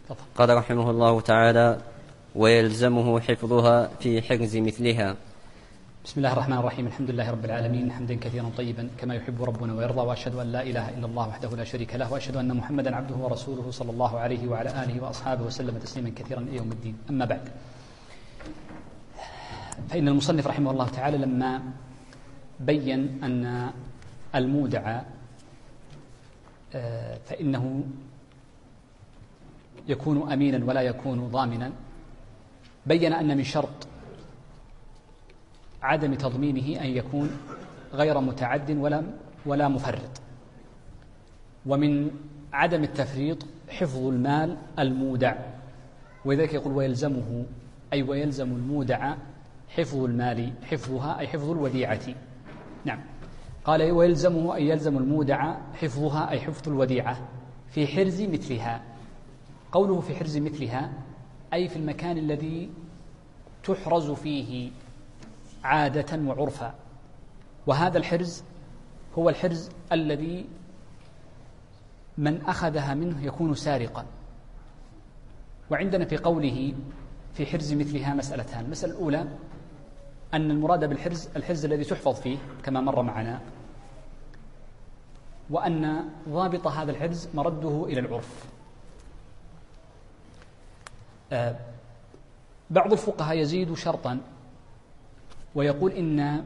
قال رحمه الله تعالى: ويلزمه حفظها في حرز مثلها. بسم الله الرحمن الرحيم. الحمد لله رب العالمين، حمدا كثيرا طيبا كما يحب ربنا ويرضى، وأشهد أن لا إله إلا الله وحده لا شريك له، وأشهد أن محمدا عبده ورسوله صلى الله عليه وعلى آله وأصحابه وسلم تسليما كثيرا إلى يوم الدين. أما بعد، فإن المصنف رحمه الله تعالى لما بين أن المودع فإنه يكون أمينا ولا يكون ضامنا، بين أن من شرط عدم تضمينه أن يكون غير متعد ولا مفرط، ومن عدم التفريط حفظ المال المودع، ولذلك يقول ويلزمه أي ويلزم المودع حفظ المال، حفظها أي حفظ الوديعة. نعم، قال ويلزمه أي يلزم المودع حفظها أي حفظ الوديعة في حرز مثلها. قوله في حرز مثلها أي في المكان الذي تحرز فيه عادة وعرفا، وهذا الحرز هو الحرز الذي من أخذها منه يكون سارقا. وعندنا في قوله في حرز مثلها مسألتان: المسألة الأولى أن المراد بالحرز الحرز الذي تحفظ فيه كما مر معنا، وأن ضابط هذا الحرز مرده إلى العرف. بعض الفقهاء يزيد شرطا ويقول إن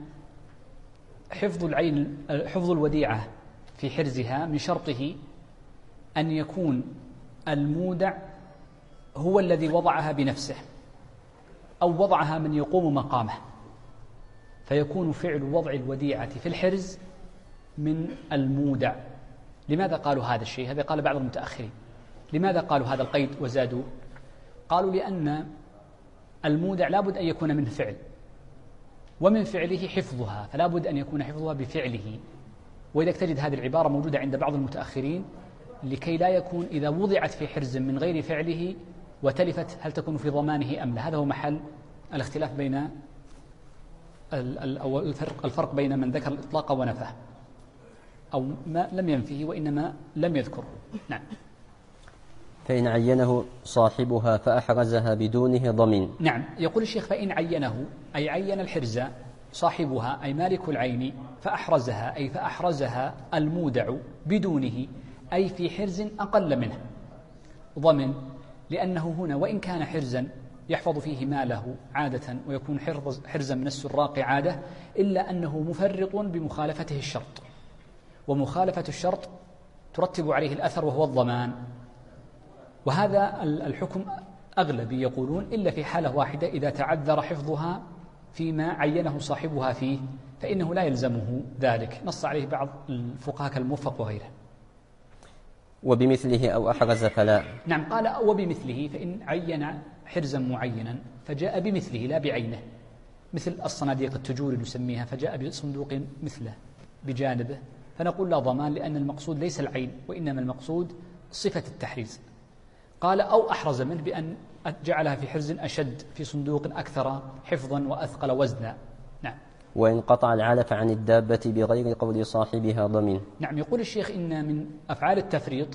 حفظ الوديعة في حرزها من شرطه أن يكون المودع هو الذي وضعها بنفسه أو وضعها من يقوم مقامه، فيكون فعل وضع الوديعة في الحرز من المودع. لماذا قالوا هذا الشيء؟ هذا قال بعض المتأخرين. لماذا قالوا هذا القيد وزادوا؟ قالوا لأن المودع لابد أن يكون منه فعل، ومن فعله حفظها، فلا بد أن يكون حفظها بفعله. وإذا تجد هذه العبارة موجودة عند بعض المتأخرين لكي لا يكون إذا وضعت في حرز من غير فعله وتلفت هل تكون في ضمانه أم لا. هذا هو محل الاختلاف بين أو الفرق بين من ذكر الإطلاق ونفاه، أو ما لم ينفيه وإنما لم يذكره. نعم. فإن عينه صاحبها فأحرزها بدونه ضمن. نعم، يقول الشيخ فإن عينه أي عين الحرز صاحبها أي مالك العين، فأحرزها أي فأحرزها المودع بدونه أي في حرز أقل منه ضمن، لأنه هنا وإن كان حرزا يحفظ فيه ماله عادة ويكون حرزا من السراق عادة، إلا أنه مفرط بمخالفته الشرط، ومخالفة الشرط ترتب عليه الأثر وهو الضمان. وهذا الحكم أغلبي يقولون إلا في حالة واحدة: إذا تعذر حفظها فيما عينه صاحبها فيه فإنه لا يلزمه ذلك، نص عليه بعض الفقهاء كالموفق وغيره. وبمثله أو أحرز فلا. نعم، قال وبمثله، فإن عين حرزا معينا فجاء بمثله لا بعينه، مثل الصناديق التجور نسميها، فجاء بصندوق مثله بجانبه، فنقول لا ضمان، لأن المقصود ليس العين وإنما المقصود صفة التحريز. قال أو أحرز منه بأن جعلها في حرز أشد في صندوق أكثر حفظا وأثقل وزنا. نعم. وإن قطع العلف عن الدابة بغير قول صاحبها ضمن. نعم، يقول الشيخ إن من أفعال التفريط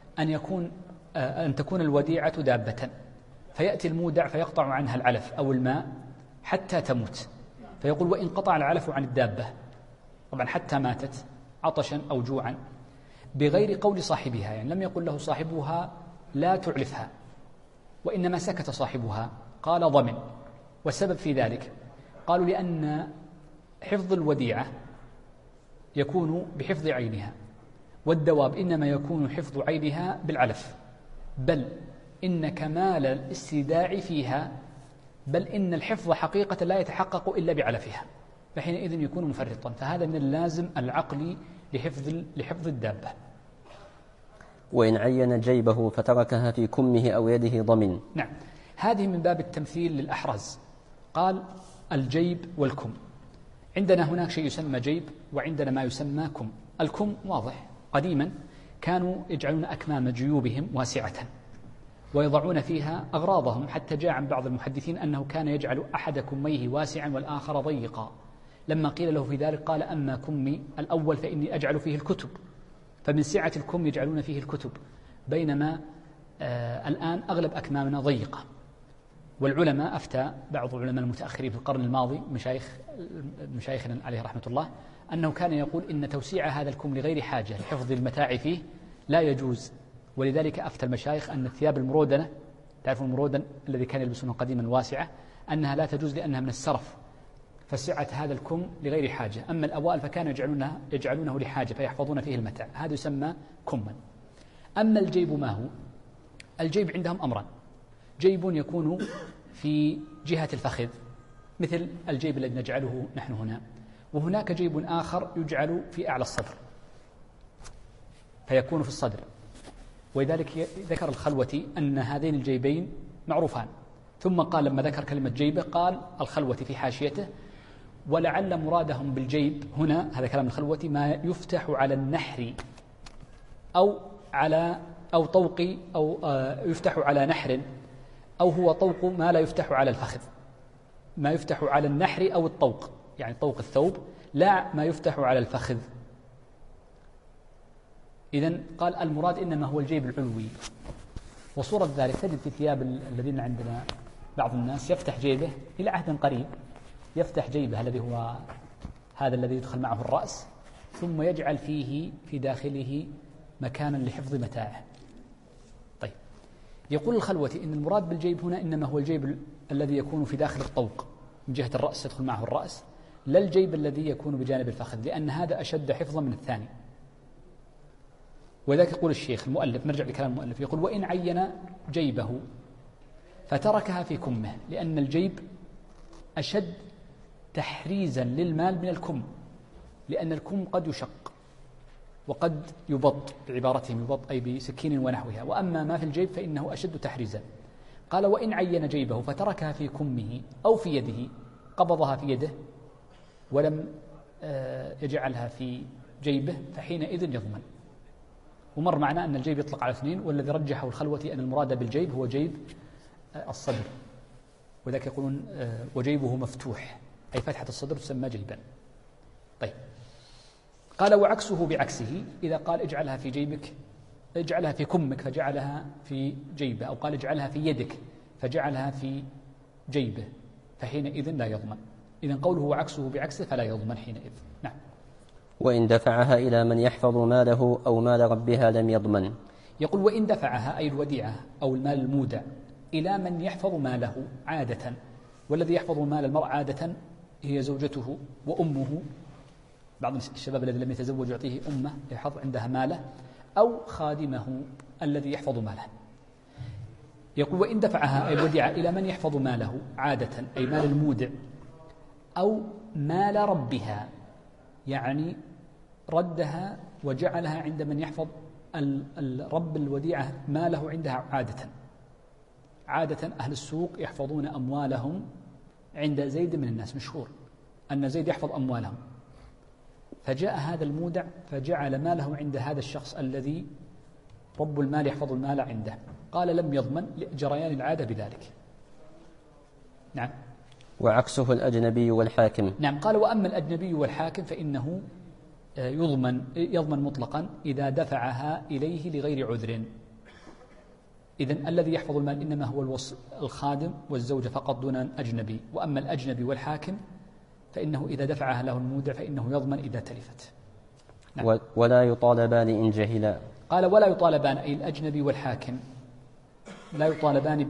أن تكون الوديعة دابة، فيأتي المودع فيقطع عنها العلف أو الماء حتى تموت، فيقول وإن قطع العلف عن الدابة، طبعا حتى ماتت عطشا أو جوعا، بغير قول صاحبها، يعني لم يقل له صاحبها لا تعلفها، وإنما سكت صاحبها، قال ضمن. والسبب في ذلك قالوا لأن حفظ الوديعة يكون بحفظ عينها، والدواب إنما يكون حفظ عينها بالعلف، بل إن كمال الاستيداع فيها، بل إن الحفظ حقيقة لا يتحقق إلا بعلفها، فحينئذ يكون مفرطا. فهذا من اللازم العقلي لحفظ الدابة. وإن عين جيبه فتركها في كمه أو يده ضمن. نعم، هذه من باب التمثيل للأحرز. قال الجيب والكم. عندنا هناك شيء يسمى جيب، وعندنا ما يسمى كم. الكم واضح، قديما كانوا يجعلون أكمام جيوبهم واسعة ويضعون فيها أغراضهم، حتى جاء عن بعض المحدثين أنه كان يجعل أحد كميه واسعا والآخر ضيقا. لما قيل له في ذلك قال أما كمي الأول فإني أجعل فيه الكتب، فمن سعة الكم يجعلون فيه الكتب، بينما الآن أغلب أكمامنا ضيقة، والعلماء أفتى بعض علماء المتأخرين في القرن الماضي مشايخنا عليه رحمة الله أنه كان يقول إن توسيع هذا الكم لغير حاجة لحفظ المتاع فيه لا يجوز، ولذلك أفتى المشايخ أن الثياب المرودنة، تعرفون المرودن الذي كان يلبسونه قديما واسعة، أنها لا تجوز لأنها من السرف، فسعة هذا الكم لغير حاجة. أما الأوائل فكانوا يجعلونه لحاجة فيحفظون فيه المتاع، هذا يسمى كما. أما الجيب ما هو؟ الجيب عندهم أمران: جيب يكون في جهة الفخذ مثل الجيب الذي نجعله نحن هنا، وهناك جيب آخر يجعل في أعلى الصدر فيكون في الصدر. ولذلك ذكر الخلوتي أن هذين الجيبين معروفان، ثم قال لما ذكر كلمة جيبة قال الخلوتي في حاشيته: ولعل مرادهم بالجيب هنا، هذا كلام الخلوتي، ما يفتح على النحر أو طوق أو يفتح على نحر، أو هو طوق ما لا يفتح على الفخذ، ما يفتح على النحر أو الطوق، يعني طوق الثوب، لا ما يفتح على الفخذ. إذن قال المراد إنما هو الجيب العلوي. وصورة ذلك تجد في ثياب الذين عندنا بعض الناس يفتح جيبه إلى عهد قريب، يفتح جيبه الذي هو هذا الذي يدخل معه الرأس، ثم يجعل فيه في داخله مكانا لحفظ متاعه. طيب، يقول الخلوتي إن المراد بالجيب هنا إنما هو الجيب الذي يكون في داخل الطوق من جهة الرأس، يدخل معه الرأس، لا الجيب الذي يكون بجانب الفخذ، لأن هذا أشد حفظا من الثاني. وذلك يقول الشيخ المؤلف، نرجع لكلام المؤلف، يقول: وإن عين جيبه فتركها في كمه، لأن الجيب أشد تحريزا للمال من الكم، لأن الكم قد يشق وقد يبط، بعبارتهم يبط أي بسكين ونحوها، وأما ما في الجيب فإنه أشد تحريزا. قال: وإن عين جيبه فتركها في كمه أو في يده، قبضها في يده ولم يجعلها في جيبه، فحينئذ يضمن. ومر معنا أن الجيب يطلق على اثنين، والذي رجحه الخلوتي أن المراد بالجيب هو جيب الصدر، وذلك يقولون وجيبه مفتوح، أي فتحة الصدر تسمى جيبا. طيب، قال: وعكسه بعكسه، إذا قال اجعلها في جيبك، اجعلها في كمك فجعلها في جيبه، أو قال اجعلها في يدك فجعلها في جيبه، فحينئذ لا يضمن. إذن قوله وعكسه بعكسه فلا يضمن حينئذ. نعم. وإن دفعها إلى من يحفظ ماله أو مال ربها لم يضمن. يقول: وإن دفعها أي الوديعة أو المال المودع إلى من يحفظ ماله عادة، والذي يحفظ مال المرء عادة هي زوجته وأمه، بعض الشباب الذي لم يتزوج يعطيه أمه يحفظ عندها ماله، أو خادمه الذي يحفظ ماله. يقول: وإن دفعها أي الوديعة إلى من يحفظ ماله عادة أي مال المودع، أو مال ربها، يعني ردها وجعلها عند من يحفظ الرب الوديعة ماله عندها عادة أهل السوق يحفظون أموالهم عند زيد من الناس، مشهور أن زيد يحفظ أموالهم، فجاء هذا المودع فجعل ماله عند هذا الشخص الذي رب المال يحفظ المال عنده. قال: لم يضمن لجريان العادة بذلك. نعم. وعكسه الأجنبي والحاكم. نعم. قال: وأما الأجنبي والحاكم فإنه يضمن مطلقا إذا دفعها إليه لغير عذر. إذن الذي يحفظ المال إنما هو الخادم والزوجة فقط دون أجنبي، وأما الأجنبي والحاكم فإنه إذا دفعها له المودع فإنه يضمن إذا تلفت. نعم. ولا يطالبان إن جهلا. قال: ولا يطالبان أي الأجنبي والحاكم لا يطالبان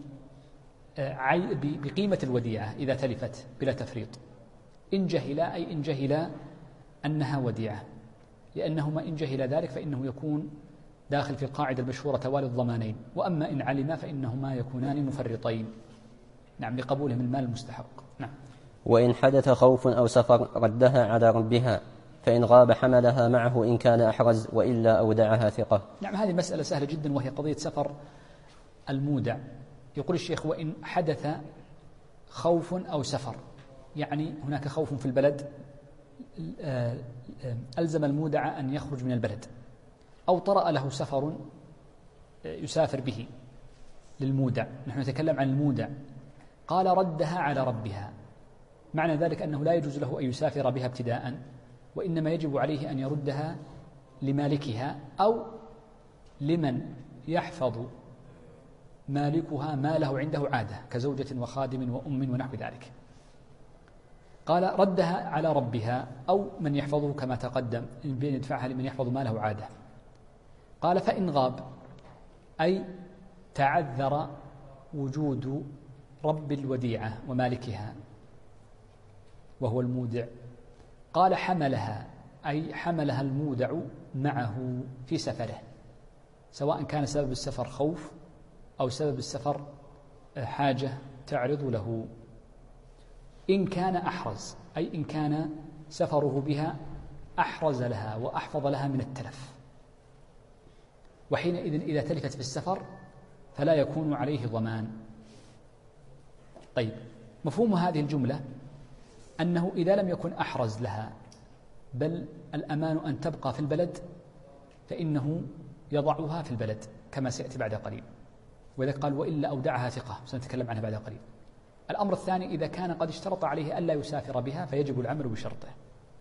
بقيمة الوديعة إذا تلفت بلا تفريط. إن جهلا أي إن جهلا أنها وديعة، لأنهما إن جهل ذلك فإنه يكون داخل في القاعدة المشهورة توالي الضمانين، وأما إن علما فإنهما يكونان مفرطين. نعم، لقبولهم المال المستحق. نعم. وإن حدث خوف أو سفر ردها على ربها، فإن غاب حملها معه إن كان أحرز، وإلا أودعها ثقة. نعم، هذه مسألة سهلة جدا، وهي قضية سفر المودع. يقول الشيخ: وإن حدث خوف أو سفر، يعني هناك خوف في البلد ألزم المودع أن يخرج من البلد، أو طرأ له سفر يسافر به للمودع، نحن نتكلم عن المودع. قال: ردها على ربها، معنى ذلك أنه لا يجوز له أن يسافر بها ابتداء، وإنما يجب عليه أن يردها لمالكها أو لمن يحفظ مالكها ما له عنده عادة كزوجة وخادم وأم ونحو ذلك. قال ردها على ربها أو من يحفظه كما تقدم بأن يدفعها لمن يحفظ ما له عادة. قال فإن غاب أي تعذر وجود رب الوديعة ومالكها وهو المودع. قال حملها أي حملها المودع معه في سفره، سواء كان سبب السفر خوف أو سبب السفر حاجة تعرض له. إن كان أحرز أي إن كان سفره بها أحرز لها وأحفظ لها من التلف، وحينئذ إذا تلفت في السفر فلا يكون عليه ضمان. طيب، مفهوم هذه الجملة أنه إذا لم يكن أحرز لها بل الأمان أن تبقى في البلد فإنه يضعها في البلد كما سيأتي بعد قليل، وإذا قال وإلا أودعها ثقة سنتكلم عنها بعد قليل. الأمر الثاني إذا كان قد اشترط عليه ألا يسافر بها فيجب العمل بشرطه.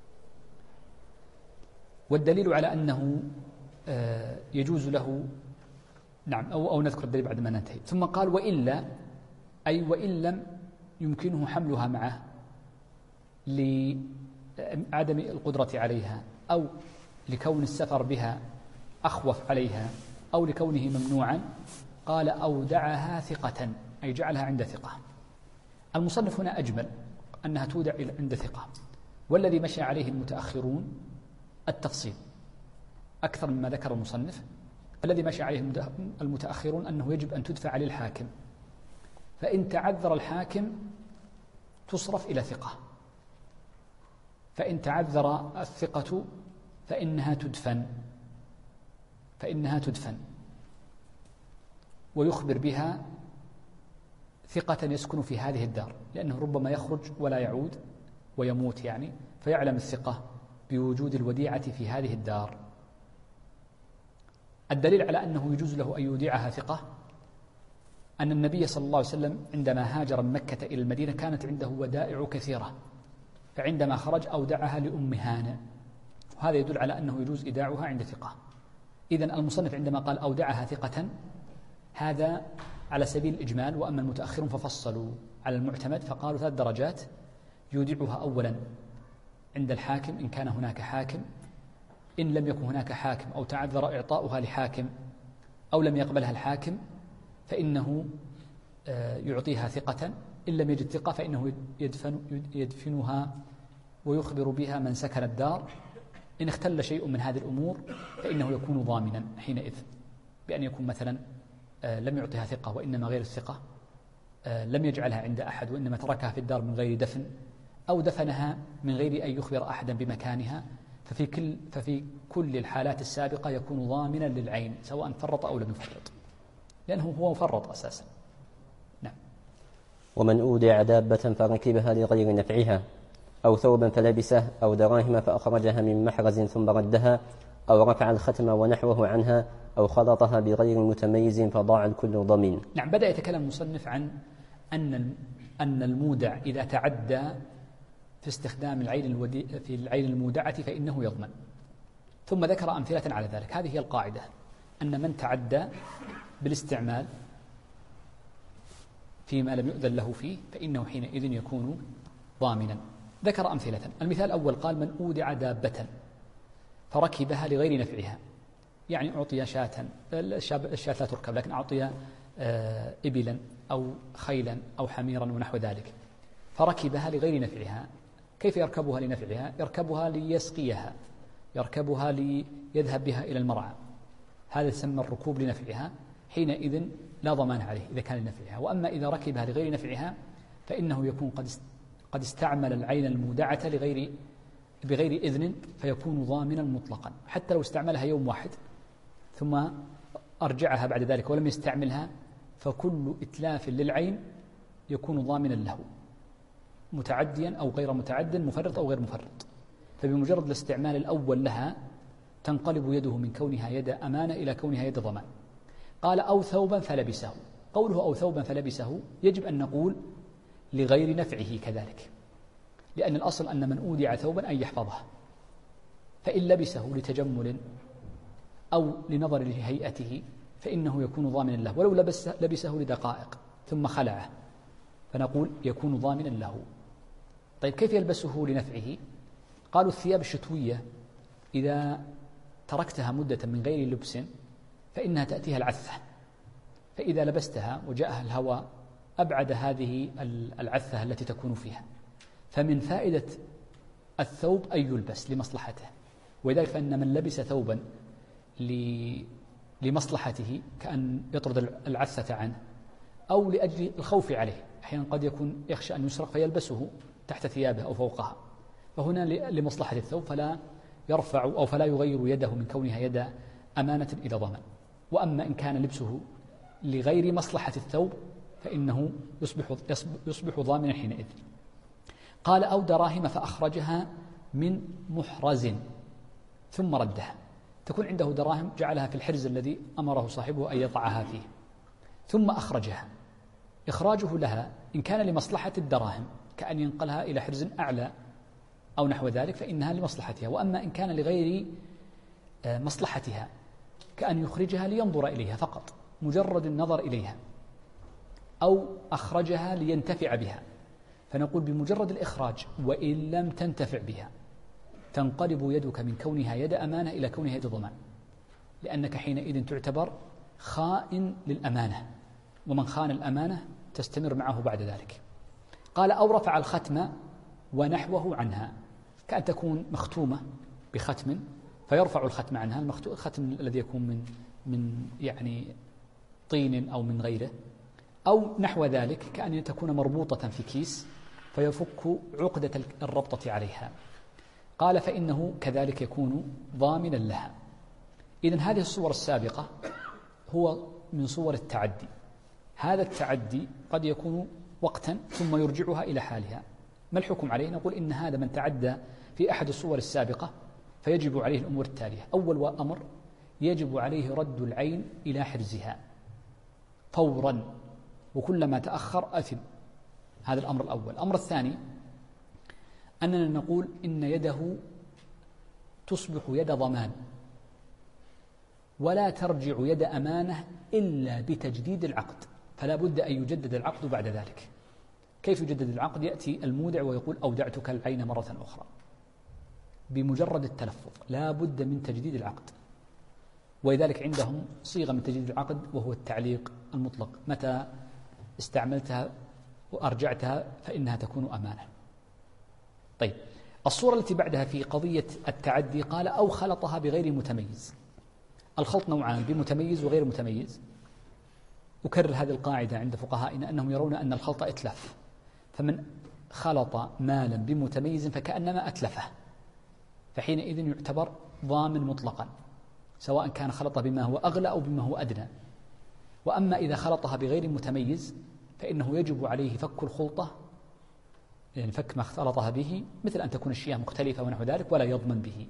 والدليل على أنه يجوز له، نعم، أو نذكر الدليل بعد ما ننتهي. ثم قال وإلا أي وإن لم يمكنه حملها معه لعدم القدرة عليها أو لكون السفر بها أخوف عليها أو لكونه ممنوعا، قال أودعها ثقة أي جعلها عند ثقة. المصنف هنا أجمل أنها تودع عند ثقة، والذي مشى عليه المتأخرون التفصيل أكثر مما ذكر المصنف. الذي مشى عليه المتأخرون أنه يجب أن تدفع للحاكم، فإن تعذر الحاكم تصرف إلى ثقة، فإن تعذر الثقة فإنها تدفن ويخبر بها ثقة يسكن في هذه الدار، لأنه ربما يخرج ولا يعود ويموت يعني، فيعلم الثقة بوجود الوديعة في هذه الدار. الدليل على أنه يجوز له أن يودعها ثقة أن النبي صلى الله عليه وسلم عندما هاجر من مكة إلى المدينة كانت عنده ودائع كثيرة، فعندما خرج أودعها لأم هانة، وهذا يدل على أنه يجوز إيداعها عند ثقة. إذن المصنف عندما قال أودعها ثقة هذا على سبيل الإجمال، وأما المتأخرون ففصلوا على المعتمد فقالوا 3 درجات: يودعها أولا عند الحاكم إن كان هناك حاكم، إن لم يكن هناك حاكم أو تعذر إعطاؤها لحاكم أو لم يقبلها الحاكم فإنه يعطيها ثقة، إن لم يجد ثقة فإنه يدفنها ويخبر بها من سكن الدار. إن اختل شيء من هذه الأمور فإنه يكون ضامنا حينئذ، بأن يكون مثلا لم يعطيها ثقة وإنما غير الثقة، لم يجعلها عند أحد وإنما تركها في الدار من غير دفن، أو دفنها من غير أن يخبر أحدا بمكانها، ففي كل الحالات السابقة يكون ضامنا للعين سواء فرط أو لم يفرط، لأنه هو مفرط أساسا. نعم. ومن أودع دابة فركبها لغير نفعها أو ثوبا فلبسه أو دراهم فأخرجها من محرز ثم ردها أو رفع الختم ونحوه عنها أو خلطها بغير متميز فضاع الكل ضمين. نعم، بدأ يتكلم المصنف عن أن المودع إذا تعدى في استخدام في العين المودعة فإنه يضمن، ثم ذكر أمثلة على ذلك. هذه هي القاعدة، أن من تعدى بالاستعمال فيما لم يؤذن له فيه فإنه حينئذ يكون ضامنا. ذكر أمثلة. المثال الأول قال: من أودع دابة فركبها لغير نفعها، يعني أعطي شاة، الشاة لا تركب لكن أعطي إبلا أو خيلا أو حميرا ونحو ذلك، فركبها لغير نفعها. كيف يركبها لنفعها؟ يركبها ليسقيها، يركبها ليذهب بها إلى المرعى، هذا يسمى الركوب لنفعها، حينئذ لا ضمان عليه إذا كان لنفعها. وأما إذا ركبها لغير نفعها فإنه يكون قد استعمل العين المودعة بغير إذن فيكون ضامنا مطلقا، حتى لو استعملها يوم واحد ثم أرجعها بعد ذلك ولم يستعملها، فكل إتلاف للعين يكون ضامنا له، متعديا أو غير متعد، مفرط أو غير مفرط. فبمجرد الاستعمال الأول لها تنقلب يده من كونها يد أمانة إلى كونها يد ضمان. قال: أو ثوبا فلبسه. قوله أو ثوبا فلبسه يجب أن نقول لغير نفعه كذلك، لأن الأصل أن من أودع ثوبا أن يحفظه، فإن لبسه لتجمل أو لنظر لهيئته فإنه يكون ضامنا له، ولو لبسه لدقائق ثم خلعه فنقول يكون ضامنا له. طيب كيف يلبسه لنفعه؟ قالوا الثياب الشتوية إذا تركتها مدة من غير لبس فإنها تأتيها العثة، فإذا لبستها وجاءها الهواء أبعد هذه العثة التي تكون فيها، فمن فائدة الثوب أن يلبس لمصلحته. ولذلك فإن من لبس ثوبا لمصلحته كأن يطرد العثة عنه أو لأجل الخوف عليه، أحيانا قد يكون يخشى أن يسرق فيلبسه تحت ثيابه أو فوقها، فهنا لمصلحة الثوب فلا يرفع أو فلا يغير يده من كونها يد أمانة إلى ضمان. وأما إن كان لبسه لغير مصلحة الثوب فإنه يصبح ضامنا حينئذ. قال أو دراهم فأخرجها من محرز ثم ردها، تكون عنده دراهم جعلها في الحرز الذي أمره صاحبه أن يضعها فيه ثم أخرجها. إخراجه لها إن كان لمصلحة الدراهم كأن ينقلها إلى حرز أعلى أو نحو ذلك فإنها لمصلحتها، وأما إن كان لغير مصلحتها كأن يخرجها لينظر إليها فقط مجرد النظر إليها، أو أخرجها لينتفع بها، فنقول بمجرد الإخراج وإن لم تنتفع بها تنقلب يدك من كونها يد أمانة إلى كونها يد ضمان، لأنك حينئذ تعتبر خائن للأمانة، ومن خان الأمانة تستمر معه بعد ذلك. قال أو رفع الختم ونحوه عنها، كأن تكون مختومة بختم فيرفع الختم عنها، الختم الذي يكون من يعني طين أو من غيره، أو نحو ذلك كأن تكون مربوطة في كيس فيفك عقدة الربطة عليها. قال فإنه كذلك يكون ضامنا لها. إذن هذه الصور السابقة هو من صور التعدي. هذا التعدي قد يكون وقتا ثم يرجعها إلى حالها. ما الحكم عليه؟ نقول إن هذا من تعدى في أحد الصور السابقة فيجب عليه الأمور التالية. أول أمر يجب عليه رد العين إلى حرزها فورا، وكلما تأخر أثم. هذا الأمر الأول. الأمر الثاني أننا نقول إن يده تصبح يد ضمان ولا ترجع يد أمانة إلا بتجديد العقد، فلا بد أن يجدد العقد بعد ذلك. كيف يجدد العقد؟ يأتي المودع ويقول أودعتك العين مرة أخرى، بمجرد التلفظ لا بد من تجديد العقد. ولذلك عندهم صيغة من تجديد العقد وهو التعليق المطلق، متى استعملتها وأرجعتها فإنها تكون أمانة. طيب الصورة التي بعدها في قضية التعدي قال أو خلطها بغير متميز. الخلط نوعان، بمتميز وغير متميز. أكرر هذه القاعدة عند فقهائنا أنهم يرون أن الخلط إتلاف، فمن خلط مالا بمتميز فكأنما أتلفه، فحينئذ يعتبر ضامن مطلقا سواء كان خلط بما هو أغلى أو بما هو أدنى. وأما إذا خلطها بغير متميز فإنه يجب عليه فك الخلطة، يعني فك ما اختلطها به، مثل أن تكون الشيء مختلفة ونحو ذلك، ولا يضمن به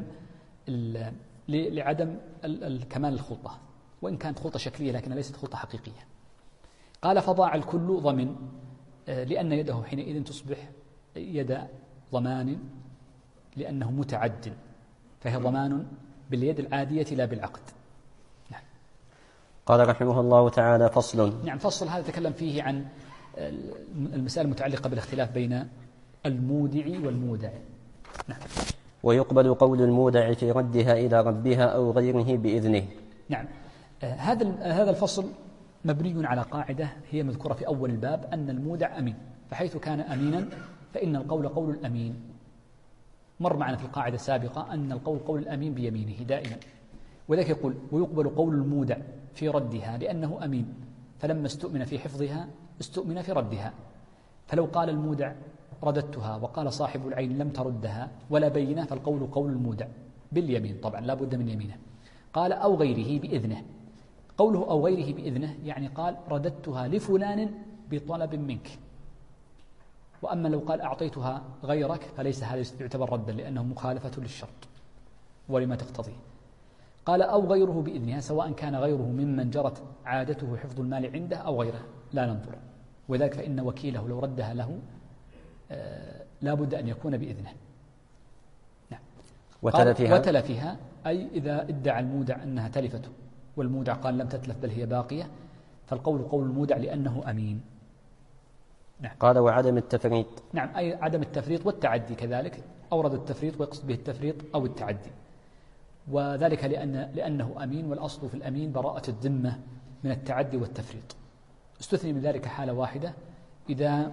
لعدم كمال الخلطة، وإن كانت خلطة شكلية لكنها ليست خلطة حقيقية. قال فضاع الكل ضمن، لأن يده حينئذ تصبح يد ضمان لأنه متعد، فهي ضمان باليد العادية لا بالعقد. نعم. قال رحمه الله تعالى فصل. نعم، فصل هذا تكلم فيه عن المسائل المتعلقة بالاختلاف بين المودع والمودع. نعم. ويقبل قول المودع في ردها إلى ربها أو غيره بإذنه. نعم. هذا الفصل مبني على قاعدة هي مذكورة في أول الباب، أن المودع أمين، فحيث كان أمينا فإن القول قول الأمين. مر معنا في القاعدة السابقة أن القول قول الأمين بيمينه دائما، وذلك يقول ويقبل قول المودع في ردها لأنه أمين، فلما استؤمن في حفظها استؤمن في ردها. فلو قال المودع رددتها وقال صاحب العين لم تردها ولا بينه فالقول قول المودع باليمين، طبعا لا بد من يمينه. قال أو غيره بإذنه. قوله أو غيره بإذنه يعني قال رددتها لفلان بطلب منك، وأما لو قال أعطيتها غيرك فليس هذا يعتبر ردا لأنه مخالفة للشرط ولما تقتضيه. قال أو غيره بإذنها، سواء كان غيره ممن جرت عادته حفظ المال عنده أو غيره لا ننظر، وذلك فإن وكيله لو ردها له لا بد أن يكون بإذنه. نعم. وتلفها أي إذا ادعى المودع أنها تلفته والمودع قال لم تتلف بل هي باقية، فالقول قول المودع لأنه أمين. نعم. قال وعدم التفريط. نعم، أي عدم التفريط والتعدي كذلك، أورد التفريط ويقصد به التفريط أو التعدي، وذلك لأنه أمين، والأصل في الأمين براءة الذمة من التعدي والتفريط. استثني من ذلك حالة واحدة، إذا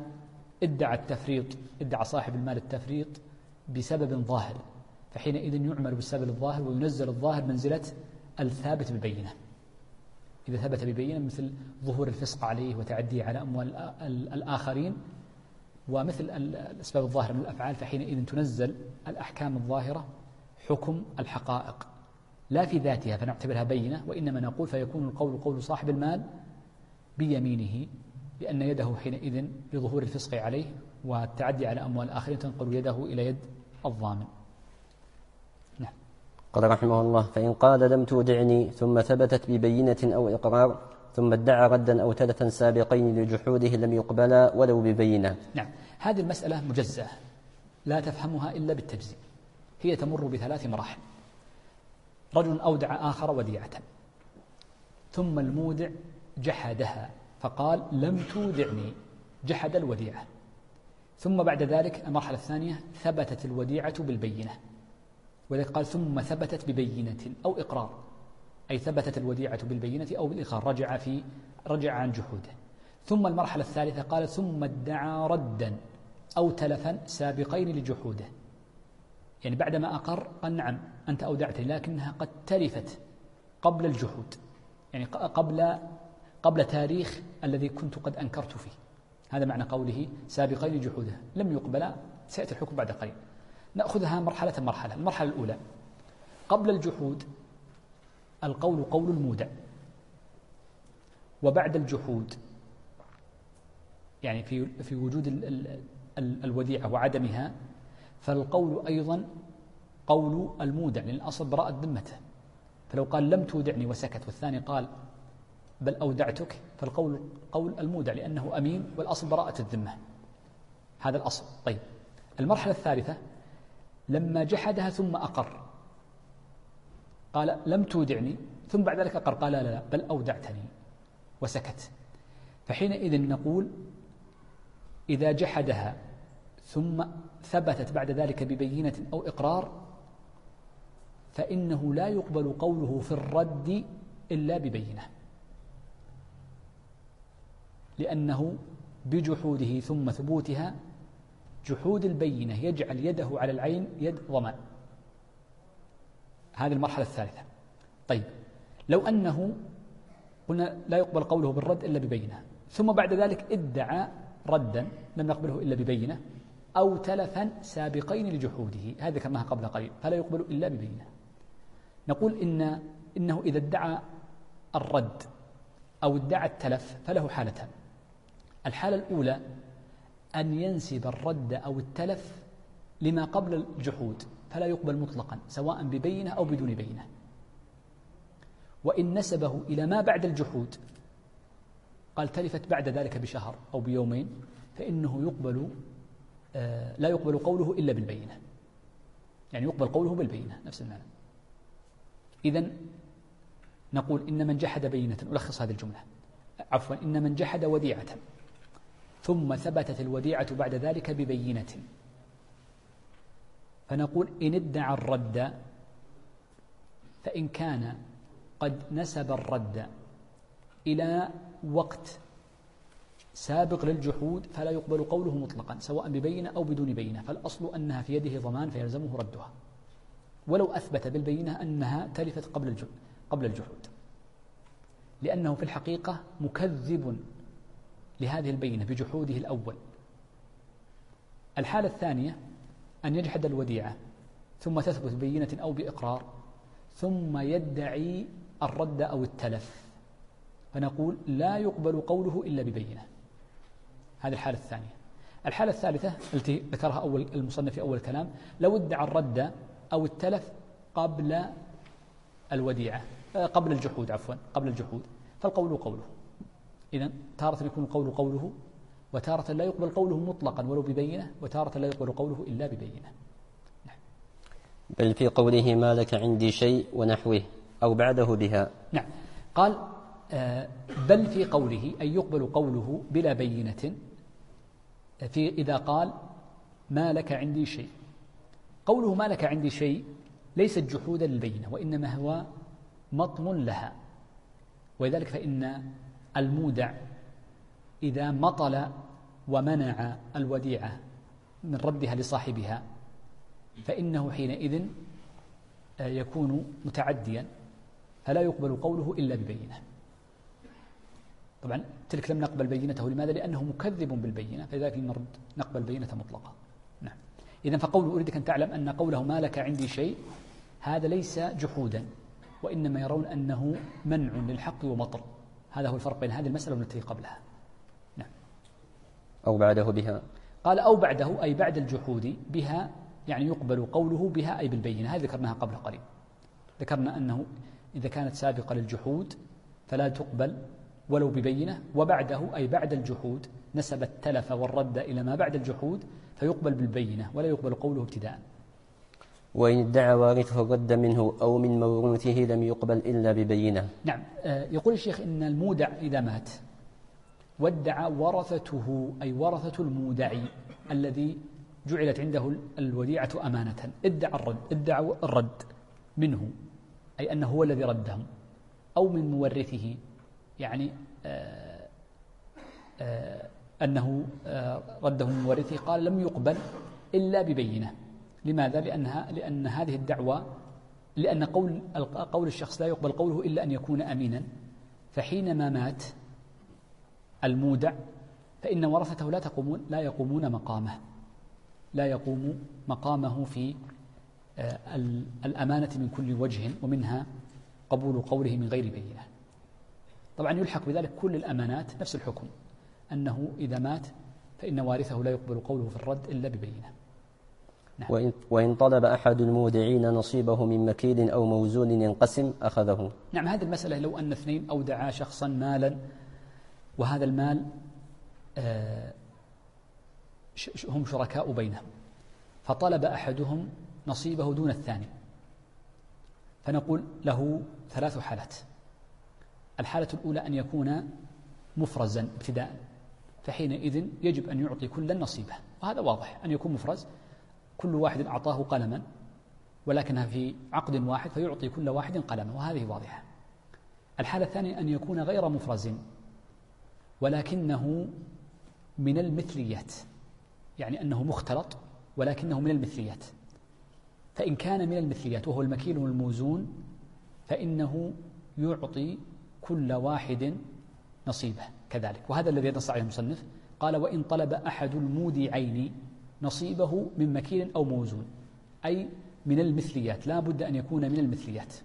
ادعى صاحب المال التفريط بسبب ظاهر، فحينئذ يعمل بالسبب الظاهر وينزل الظاهر منزلة الثابت ببينة. إذا ثبت ببينة مثل ظهور الفسق عليه وتعديه على أموال الآخرين ومثل الأسباب الظاهرة من الأفعال، فحينئذ تنزل الأحكام الظاهرة حكم الحقائق لا في ذاتها فنعتبرها بينة، وإنما نقول فيكون القول قول صاحب المال بيمينه، لأن يده حينئذ لظهور الفسق عليه والتعدي على أموال الآخرين تنقل يده إلى يد الضامن. نعم. قال رحمه الله: فإن قال لم تودعني ثم ثبتت ببينة أو إقرار ثم ادعى ردا أو تلفا سابقين لجحوده لم يقبلا ولو ببينة. نعم، هذه المسألة مجزأة لا تفهمها إلا بالتجزئة، هي تمر بثلاث مراحل. رجل أودع آخر وديعة، ثم المودع جحدها فقال لم تودعني، جحد الوديعة، ثم بعد ذلك المرحلة الثانية ثبتت الوديعة بالبينة، ولذلك قال ثم ثبتت ببينة أو إقرار، أي ثبتت الوديعة بالبينة أو بالإقرار، رجع عن جحوده. ثم المرحلة الثالثة قال ثم ادعى ردا أو تلفا سابقين لجحوده، يعني بعدما أقر قال نعم أنت أودعتني لكنها قد تلفت قبل الجحود، يعني قبل تاريخ الذي كنت قد أنكرت فيه. هذا معنى قوله سابقين لجحوده لم يقبل، سيأتي الحكم بعد قليل. نأخذها مرحلة. المرحلة الأولى قبل الجحود القول قول المودع، وبعد الجحود يعني في وجود الوديعة وعدمها فالقول أيضا قول المودع، لأن الأصل براءة ذمته، فلو قال لم تودعني وسكت والثاني قال بل أودعتك فالقول قول المودع لأنه أمين والأصل براءة الذمة، هذا الأصل. طيب، المرحلة الثالثة لما جحدها ثم أقر قال لم تودعني، ثم بعد ذلك أقر قال لا بل أودعتني وسكت، فحينئذ نقول إذا جحدها ثم ثبتت بعد ذلك ببينة أو إقرار فإنه لا يقبل قوله في الرد إلا ببينة، لأنه بجحوده ثم ثبوتها جحود البينة يجعل يده على العين يد ضمان. هذه المرحلة الثالثة. طيب، لو أنه قلنا لا يقبل قوله بالرد إلا ببينة، ثم بعد ذلك ادعى ردا لم نقبله إلا ببينة أو تلفا سابقين لجحوده، هذا ذكرناها قبل قليل، فلا يقبل إلا ببينة. نقول إنه إذا ادعى الرد أو ادعى التلف فله حالتان. الحالة الأولى أن ينسب الرد أو التلف لما قبل الجحود فلا يقبل مطلقا سواء ببينة أو بدون بينة، وإن نسبه إلى ما بعد الجحود قال تلفت بعد ذلك بشهر أو بيومين فإنه لا يقبل قوله إلا بالبينة، يعني يقبل قوله بالبينة نفس المعنى. إذن نقول إن من جحد بينة، ألخص هذه الجملة عفوا، إن من جحد وديعة ثم ثبتت الوديعة بعد ذلك ببينة، فنقول إن ادعى الرد فإن كان قد نسب الرد إلى وقت سابق للجحود فلا يقبل قوله مطلقا سواء ببينة أو بدون بينة، فالأصل أنها في يده ضمان فيلزمه ردها، ولو أثبت بالبينة أنها تلفت قبل الجحود، لأنه في الحقيقة مكذب لهذه البينة بجحوده الأول. الحالة الثانية أن يجحد الوديعة ثم تثبت ببينة أو بإقرار ثم يدعي الرد أو التلف، فنقول لا يقبل قوله إلا ببينة. هذه الحالة الثانية. الحالة الثالثة التي ذكرها المصنف في أول الكلام، لو ادعى الرد أو التلف قبل الجحود فالقول قوله. إذن تارة يكون القول قوله، وتارة لا يقبل قوله مطلقا ولو ببينة، وتارة لا يقبل قوله إلا ببينة. نعم. بل في قوله ما لك عندي شيء ونحوه أو بعده بها. نعم، قال بل في قوله أي يقبل قوله بلا بينة في إذا قال ما لك عندي شيء. قوله ما لك عندي شيء ليست جحودا للبينة، وإنما هو مطل لها. ولذلك فإن المودع إذا مطل ومنع الوديعة من ردها لصاحبها فإنه حينئذ يكون متعديا، فلا يقبل قوله إلا ببينة. طبعا تلك لم نقبل بينته، لماذا؟ لأنه مكذب بالبينة، فلذلك نقبل بينة مطلقة. نعم. إذن فقوله أريدك أن تعلم أن قوله ما لك عندي شيء هذا ليس جحودا، وإنما يرون أنه منع للحق ومطر. هذا هو الفرق بين هذه المسألة والتي قبلها. نعم. أو بعده بها. قال أو بعده أي بعد الجحود بها، يعني يقبل قوله بها أي بالبينة. هذه ذكرناها قبل قليل، ذكرنا أنه إذا كانت سابقة للجحود فلا تقبل ولو ببينة، وبعده أي بعد الجحود نسب التلف والرد إلى ما بعد الجحود فيقبل بالبينة ولا يقبل قوله ابتداء. وإن ادعى وارثه الرد منه أو من موروثه لم يقبل إلا ببينة. نعم. يقول الشيخ إن المودع إذا مات وادعى ورثته أي ورثة المودع الذي جعلت عنده الوديعة أمانة، ادعوا الرد منه أي أنه هو الذي ردهم، أو من مورثه يعني أنه رده من مورثه، قال لم يقبل إلا ببينة. لماذا؟ لأن هذه الدعوة، لأن قول الشخص لا يقبل قوله إلا أن يكون أمينا، فحينما مات المودع فإن ورثته لا يقومون مقامه، لا يقوم مقامه في الأمانة من كل وجه، ومنها قبول قوله من غير بينة. طبعا يلحق بذلك كل الأمانات نفس الحكم، أنه إذا مات فإن وارثه لا يقبل قوله في الرد إلا ببينة. نعم. وإن طلب أحد المودعين نصيبه من مكيل أو موزون ينقسم أخذه. نعم. هذه المسألة لو أن اثنين أودعا شخصا مالا، وهذا المال هم شركاء بينهم، فطلب أحدهم نصيبه دون الثاني، فنقول له 3 حالات. الحالة الأولى أن يكون مفرزا ابتداء، فحينئذ يجب أن يعطي كل نصيبه، وهذا واضح أن يكون مفرز، كل واحد أعطاه قلما ولكنها في عقد واحد فيعطي كل واحد قلما، وهذه واضحة. الحالة الثانية أن يكون غير مفرز ولكنه من المثليات، يعني أنه مختلط ولكنه من المثليات، فإن كان من المثليات وهو المكيل والموزون فإنه يعطي كل واحد نصيبه كذلك. وهذا الذي نص عليه المصنف، قال وإن طلب أحد المودعين نصيبه من مكيل أو موزون، أي من المثليات، لا بد أن يكون من المثليات.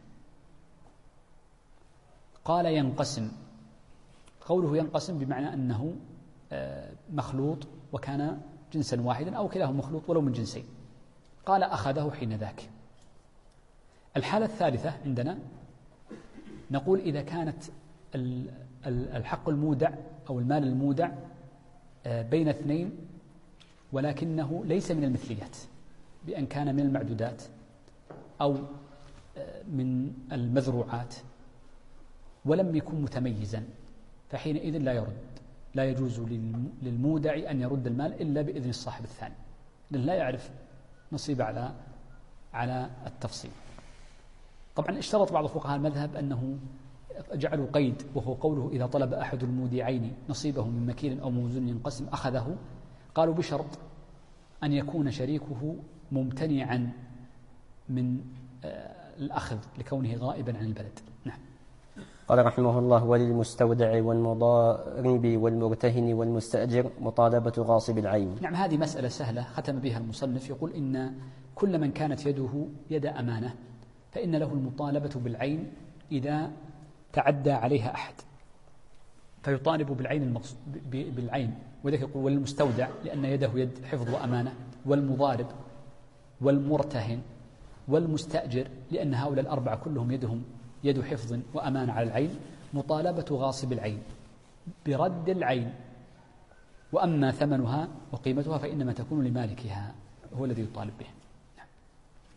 قال ينقسم. قوله ينقسم بمعنى أنه مخلوط وكان جنسا واحدا، أو كلاهما مخلوط ولو من جنسين. قال أخذه حين ذاك. الحالة الثالثة عندنا نقول إذا كانت الحق المودع أو المال المودع بين اثنين ولكنه ليس من المثليات، بأن كان من المعدودات أو من المذروعات ولم يكن متميزا، فحينئذ لا يرد، لا يجوز للمودع أن يرد المال إلا بإذن الصاحب الثاني، لأنه لا يعرف نصيب على التفصيل. طبعا اشترط بعض فقهاء المذهب أنه جعلوا قيد، وهو قوله إذا طلب أحد المودعين نصيبه من مكيل أو موزون ينقسم أخذه، قالوا بشرط أن يكون شريكه ممتنعا من الأخذ لكونه غائبا عن البلد. نعم. قال رحمه الله وللمستودع والمضارب والمرتهن والمستأجر مطالبة غاصب العين. نعم. هذه مسألة سهلة ختم بها المصنف، يقول إن كل من كانت يده يد أمانة فإن له المطالبة بالعين إذا تعدى عليها أحد، فيطالب بالعين وذلك يقول والمستودع لأن يده يد حفظ وأمانة، والمضارب والمرتهن والمستأجر لأن هؤلاء الأربعة كلهم يدهم يد حفظ وأمانة على العين، مطالبة غاصب العين برد العين، وأما ثمنها وقيمتها فإنما تكون لمالكها، هو الذي يطالب به.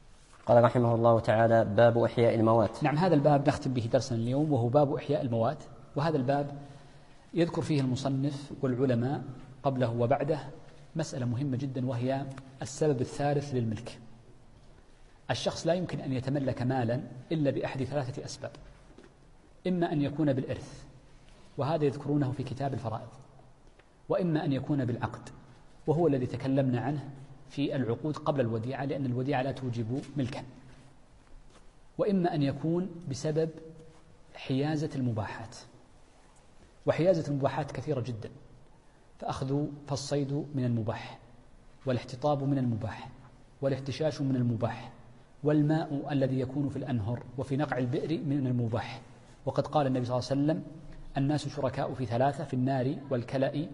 قال رحمه الله تعالى: باب إحياء الموات. نعم، هذا الباب نختم به درسنا اليوم، وهو باب إحياء الموات. وهذا الباب يذكر فيه المصنف والعلماء قبله وبعده مسألة مهمة جدا، وهي السبب الثالث للملك. الشخص لا يمكن أن يتملك مالا إلا بأحد ثلاثة أسباب: إما أن يكون بالإرث، وهذا يذكرونه في كتاب الفرائض، وإما أن يكون بالعقد، وهو الذي تكلمنا عنه في العقود قبل الوديعة، لأن الوديعة لا توجب ملكا، وإما أن يكون بسبب حيازة المباحات. وحيازة المباحات كثيرة جدا، فالصيد من المباح، والاحتطاب من المباح، والاحتشاش من المباح، والماء الذي يكون في الأنهر وفي نقع البئر من المباح. وقد قال النبي صلى الله عليه وسلم: الناس شركاء في ثلاثة، في النار والكلأ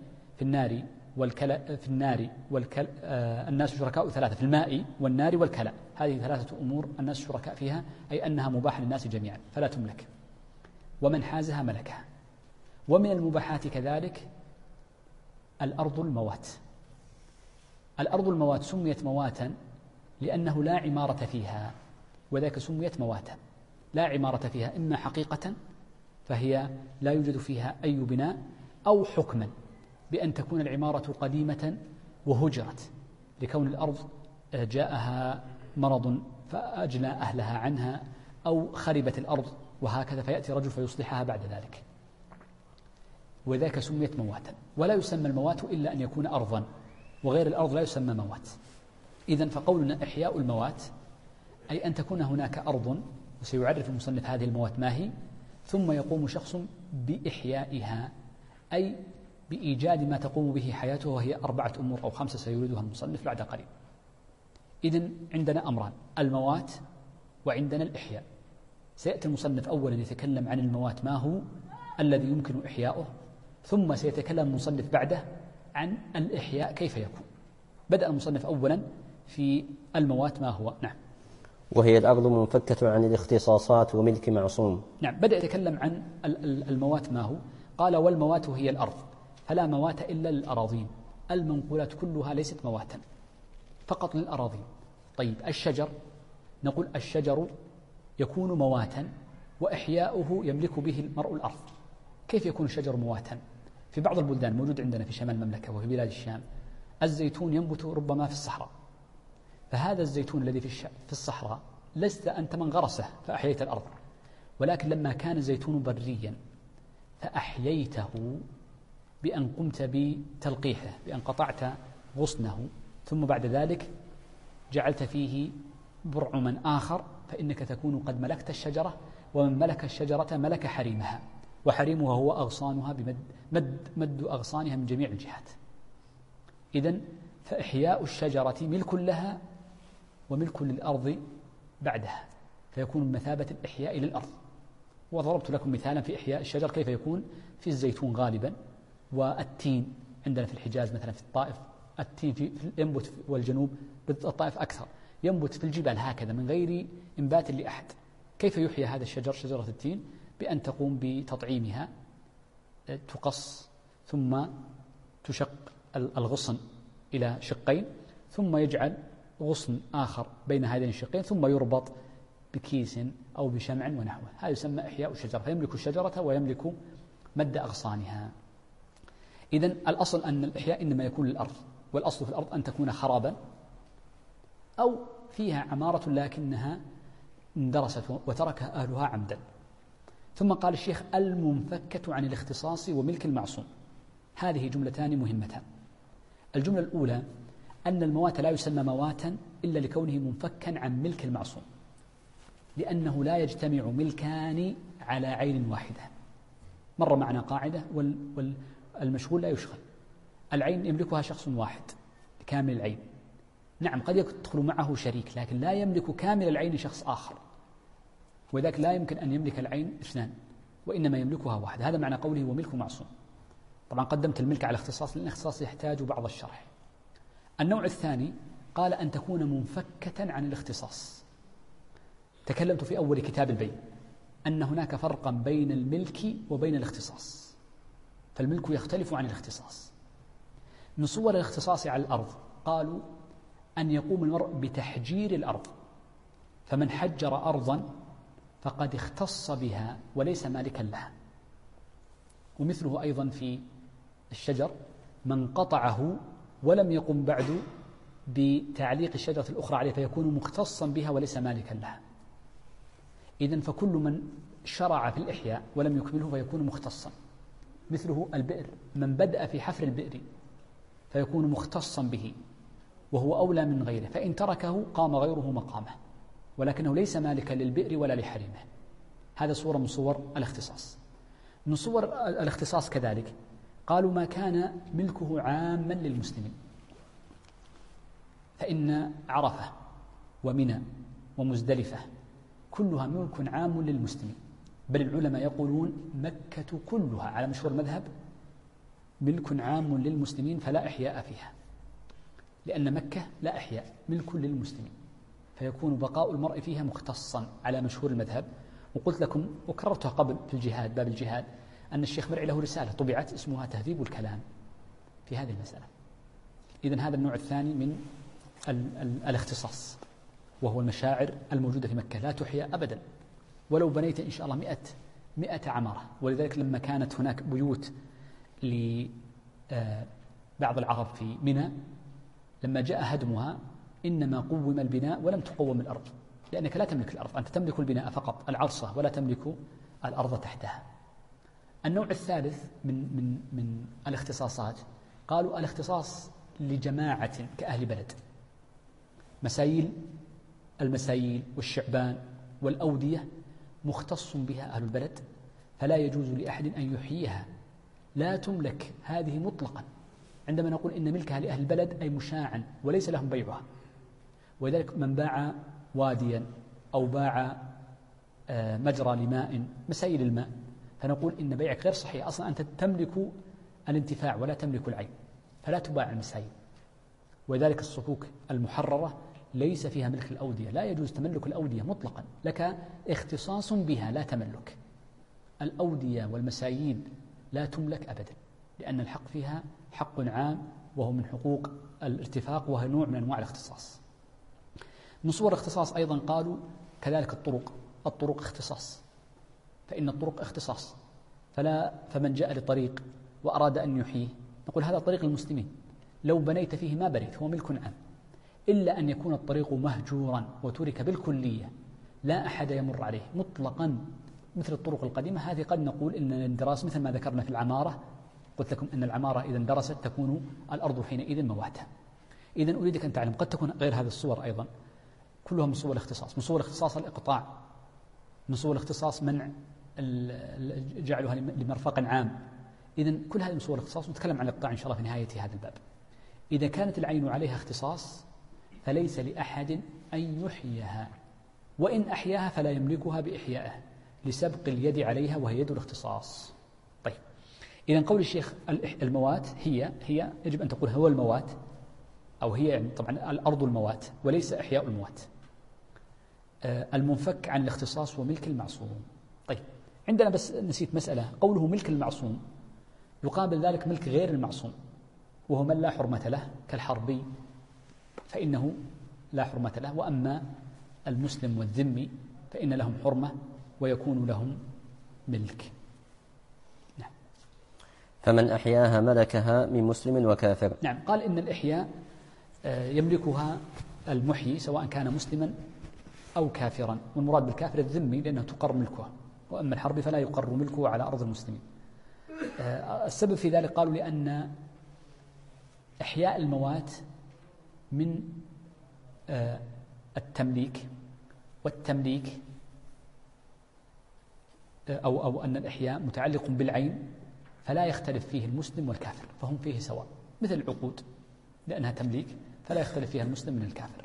الناس شركاء ثلاثة، في الماء والنار والكلأ. هذه ثلاثة أمور الناس شركاء فيها، أي أنها مباحة للناس جميعا فلا تملك، ومن حازها ملكها. ومن المباحات كذلك الأرض الموات. الأرض الموات سميت مواتا لأنه لا عمارة فيها، وذلك سميت مواتا. لا عمارة فيها إما حقيقة فهي لا يوجد فيها أي بناء، أو حكما بأن تكون العمارة قديمة وهجرت لكون الأرض جاءها مرض فأجلى أهلها عنها، أو خربت الأرض وهكذا، فيأتي رجل فيصلحها بعد ذلك، وذاك سميت مواتا. ولا يسمى الموات إلا أن يكون أرضا، وغير الأرض لا يسمى موات. إذن فقولنا إحياء الموات أي أن تكون هناك أرض، وسيعرف المصنف هذه الموات ما هي، ثم يقوم شخص بإحيائها، أي بإيجاد ما تقوم به حياته، وهي 4 أمور أو 5 سيوردها المصنف بعد قليل. إذن عندنا أمران: الموات وعندنا الإحياء. سيأتي المصنف أولا يتكلم عن الموات ما هو الذي يمكن إحياؤه، ثم سيتكلم المصنف بعده عن الإحياء كيف يكون. بدأ المصنف أولا في الموات ما هو. نعم. وهي الأرض منفكة عن الاختصاصات وملك معصوم. نعم، بدأ يتكلم عن الموات ما هو. قال: والموات هي الأرض، فلا موات إلا للأراضين. المنقولات كلها ليست مواتا، فقط للأراضين. طيب، الشجر، نقول الشجر يكون مواتا، وإحياؤه يملك به المرء الأرض. كيف يكون الشجر مواتا؟ في بعض البلدان موجود عندنا في شمال المملكة وفي بلاد الشام، الزيتون ينبت ربما في الصحراء، فهذا الزيتون الذي في الصحراء لست أنت من غرسه فأحييت الأرض، ولكن لما كان الزيتون بريا فأحييته بأن قمت بتلقيحه، بأن قطعت غصنه، ثم بعد ذلك جعلت فيه برعما آخر، فإنك تكون قد ملكت الشجرة، ومن ملك الشجرة ملك حريمها، وحريمها هو أغصانها مد أغصانها من جميع الجهات. إذن فإحياء الشجرة ملك لها وملك للأرض بعدها، فيكون بمثابة الإحياء للأرض. وضربت لكم مثالا في إحياء الشجر كيف يكون في الزيتون غالبا، والتين عندنا في الحجاز مثلا في الطائف، التين ينبت والجنوب بالطائف أكثر، ينبت في الجبال هكذا من غير إنبات لأحد. كيف يحيى هذا الشجر، شجرة التين؟ بأن تقوم بتطعيمها، تقص ثم تشق الغصن إلى شقين، ثم يجعل غصن آخر بين هذين الشقين، ثم يربط بكيس أو بشمع ونحوه. هذا يسمى إحياء الشجرة، فيملك الشجرة ويملك مد أغصانها. إذن الأصل أن الإحياء إنما يكون للأرض، والأصل في الأرض أن تكون خرابا أو فيها عمارة لكنها اندرست وتركها أهلها عمدا. ثم قال الشيخ: المنفكة عن الاختصاص وملك المعصوم. هذه جملتان مهمتان. الجملة الأولى أن الموات لا يسمى مواتا إلا لكونه منفكا عن ملك المعصوم، لأنه لا يجتمع ملكان على عين واحدة. مر معنا قاعدة: والمشغول لا يشغل. العين يملكها شخص واحد كامل العين، نعم قد يدخل معه شريك، لكن لا يملك كامل العين شخص آخر، وذلك لا يمكن أن يملك العين 2، وإنما يملكها واحد. هذا معنى قوله وملك معصوم. طبعا قدمت الملك على الاختصاص لأن الاختصاص يحتاج بعض الشرح. النوع الثاني قال أن تكون منفكة عن الاختصاص. تكلمت في أول كتاب البيع أن هناك فرقا بين الملك وبين الاختصاص، فالملك يختلف عن الاختصاص. من صور الاختصاص على الأرض قالوا أن يقوم المرء بتحجير الأرض، فمن حجر أرضا فقد اختص بها وليس مالكا لها. ومثله أيضا في الشجر، من قطعه ولم يقم بعد بتعليق الشجرة الأخرى عليه فيكون مختصا بها وليس مالكا لها. إذن فكل من شرع في الإحياء ولم يكمله فيكون مختصا. مثله البئر، من بدأ في حفر البئر فيكون مختصا به وهو أولى من غيره، فإن تركه قام غيره مقامه، ولكنه ليس مالكا للبئر ولا لحريمه. هذا صورة من صور الاختصاص. من صور الاختصاص كذلك قالوا ما كان ملكه عاما للمسلمين، فإن عرفة ومنى ومزدلفة كلها ملك عام للمسلمين، بل العلماء يقولون مكة كلها على مشهور المذهب ملك عام للمسلمين فلا إحياء فيها، لأن مكة لا إحياء، ملك للمسلمين، فيكون بقاء المرء فيها مختصا على مشهور المذهب. وقلت لكم وكررتها قبل في الجهاد، باب الجهاد، أن الشيخ مرعي له رسالة طبعت اسمها تهذيب الكلام في هذه المسألة. إذن هذا النوع الثاني من الاختصاص، وهو المشاعر الموجودة في مكة لا تحيا أبدا ولو بنيت إن شاء الله 100 عمارة. ولذلك لما كانت هناك بيوت لبعض العرب في منى، لما جاء هدمها إنما قوم البناء ولم تقوم الأرض، لأنك لا تملك الأرض، أنت تملك البناء فقط، العرصة، ولا تملك الأرض تحتها. النوع الثالث من الاختصاصات قالوا الاختصاص لجماعة كأهل بلد، المسايل والشعبان والأودية مختص بها أهل البلد، فلا يجوز لأحد أن يحييها، لا تملك هذه مطلقا. عندما نقول إن ملكها لأهل البلد أي مشاعا وليس لهم بيعها. ولذلك من باع واديا أو باع مجرى لماء، مسائل الماء، فنقول إن بيعك غير صحيح، أصلا أنت تملك الانتفاع ولا تملك العين، فلا تباع المسائل. وذلك الصكوك المحررة ليس فيها ملك الأودية، لا يجوز تملك الأودية مطلقا، لك اختصاص بها لا تملك. الأودية والمسايل لا تملك أبدا، لأن الحق فيها حق عام وهو من حقوق الارتفاق، وهو نوع من أنواع الاختصاص. من صور الاختصاص أيضا قالوا كذلك الطرق اختصاص، فإن الطرق اختصاص، فمن جاء لطريق وأراد أن يحييه نقول هذا طريق المسلمين، لو بنيت فيه ما بنيت، هو ملك عام، إلا أن يكون الطريق مهجورا وترك بالكلية لا أحد يمر عليه مطلقا، مثل الطرق القديمة هذه قد نقول إن الدراسة مثل ما ذكرنا في العمارة، قلت لكم أن العمارة إذا اندرست تكون الأرض حينئذ مواتها. إذن أريدك أن تعلم قد تكون غير هذه الصور أيضا كلها من صور الاختصاص. من صور الاختصاص الإقطاع، من صور الاختصاص منع جعلها لمرفق عام. إذن كل هذه من صور الاختصاص، ونتكلم عن الإقطاع إن شاء الله في نهاية هذا الباب. إذا كانت العين عليها اختصاص فليس لأحد أن يحييها، وإن أحياها فلا يملكها بإحيائه لسبق اليد عليها وهي يد الاختصاص. طيب، إذن قول الشيخ الموات هي يجب أن تقول هو الموات، أو هي يعني طبعا الأرض الموات وليس إحياء الموات. المنفك عن الاختصاص وملك المعصوم. طيب، عندنا بس نسيت مسألة، قوله ملك المعصوم يقابل ذلك ملك غير المعصوم، وهو من لا حرمة له كالحربي فإنه لا حرمة له، وأما المسلم والذمي فإن لهم حرمة ويكون لهم ملك. نعم. فمن أحياها ملكها من مسلم وكافر. نعم، قال إن الإحياء يملكها المحيي سواء كان مسلما أو كافرا، والمراد بالكافر الذمي لأنه تقر ملكه، وأما الحربي فلا يقر ملكه على أرض المسلمين. السبب في ذلك قالوا لأن إحياء الموات من التمليك، والتمليك أو أن الإحياء متعلق بالعين فلا يختلف فيه المسلم والكافر، فهم فيه سواء، مثل العقود لأنها تمليك فلا يختلف فيها المسلم من الكافر.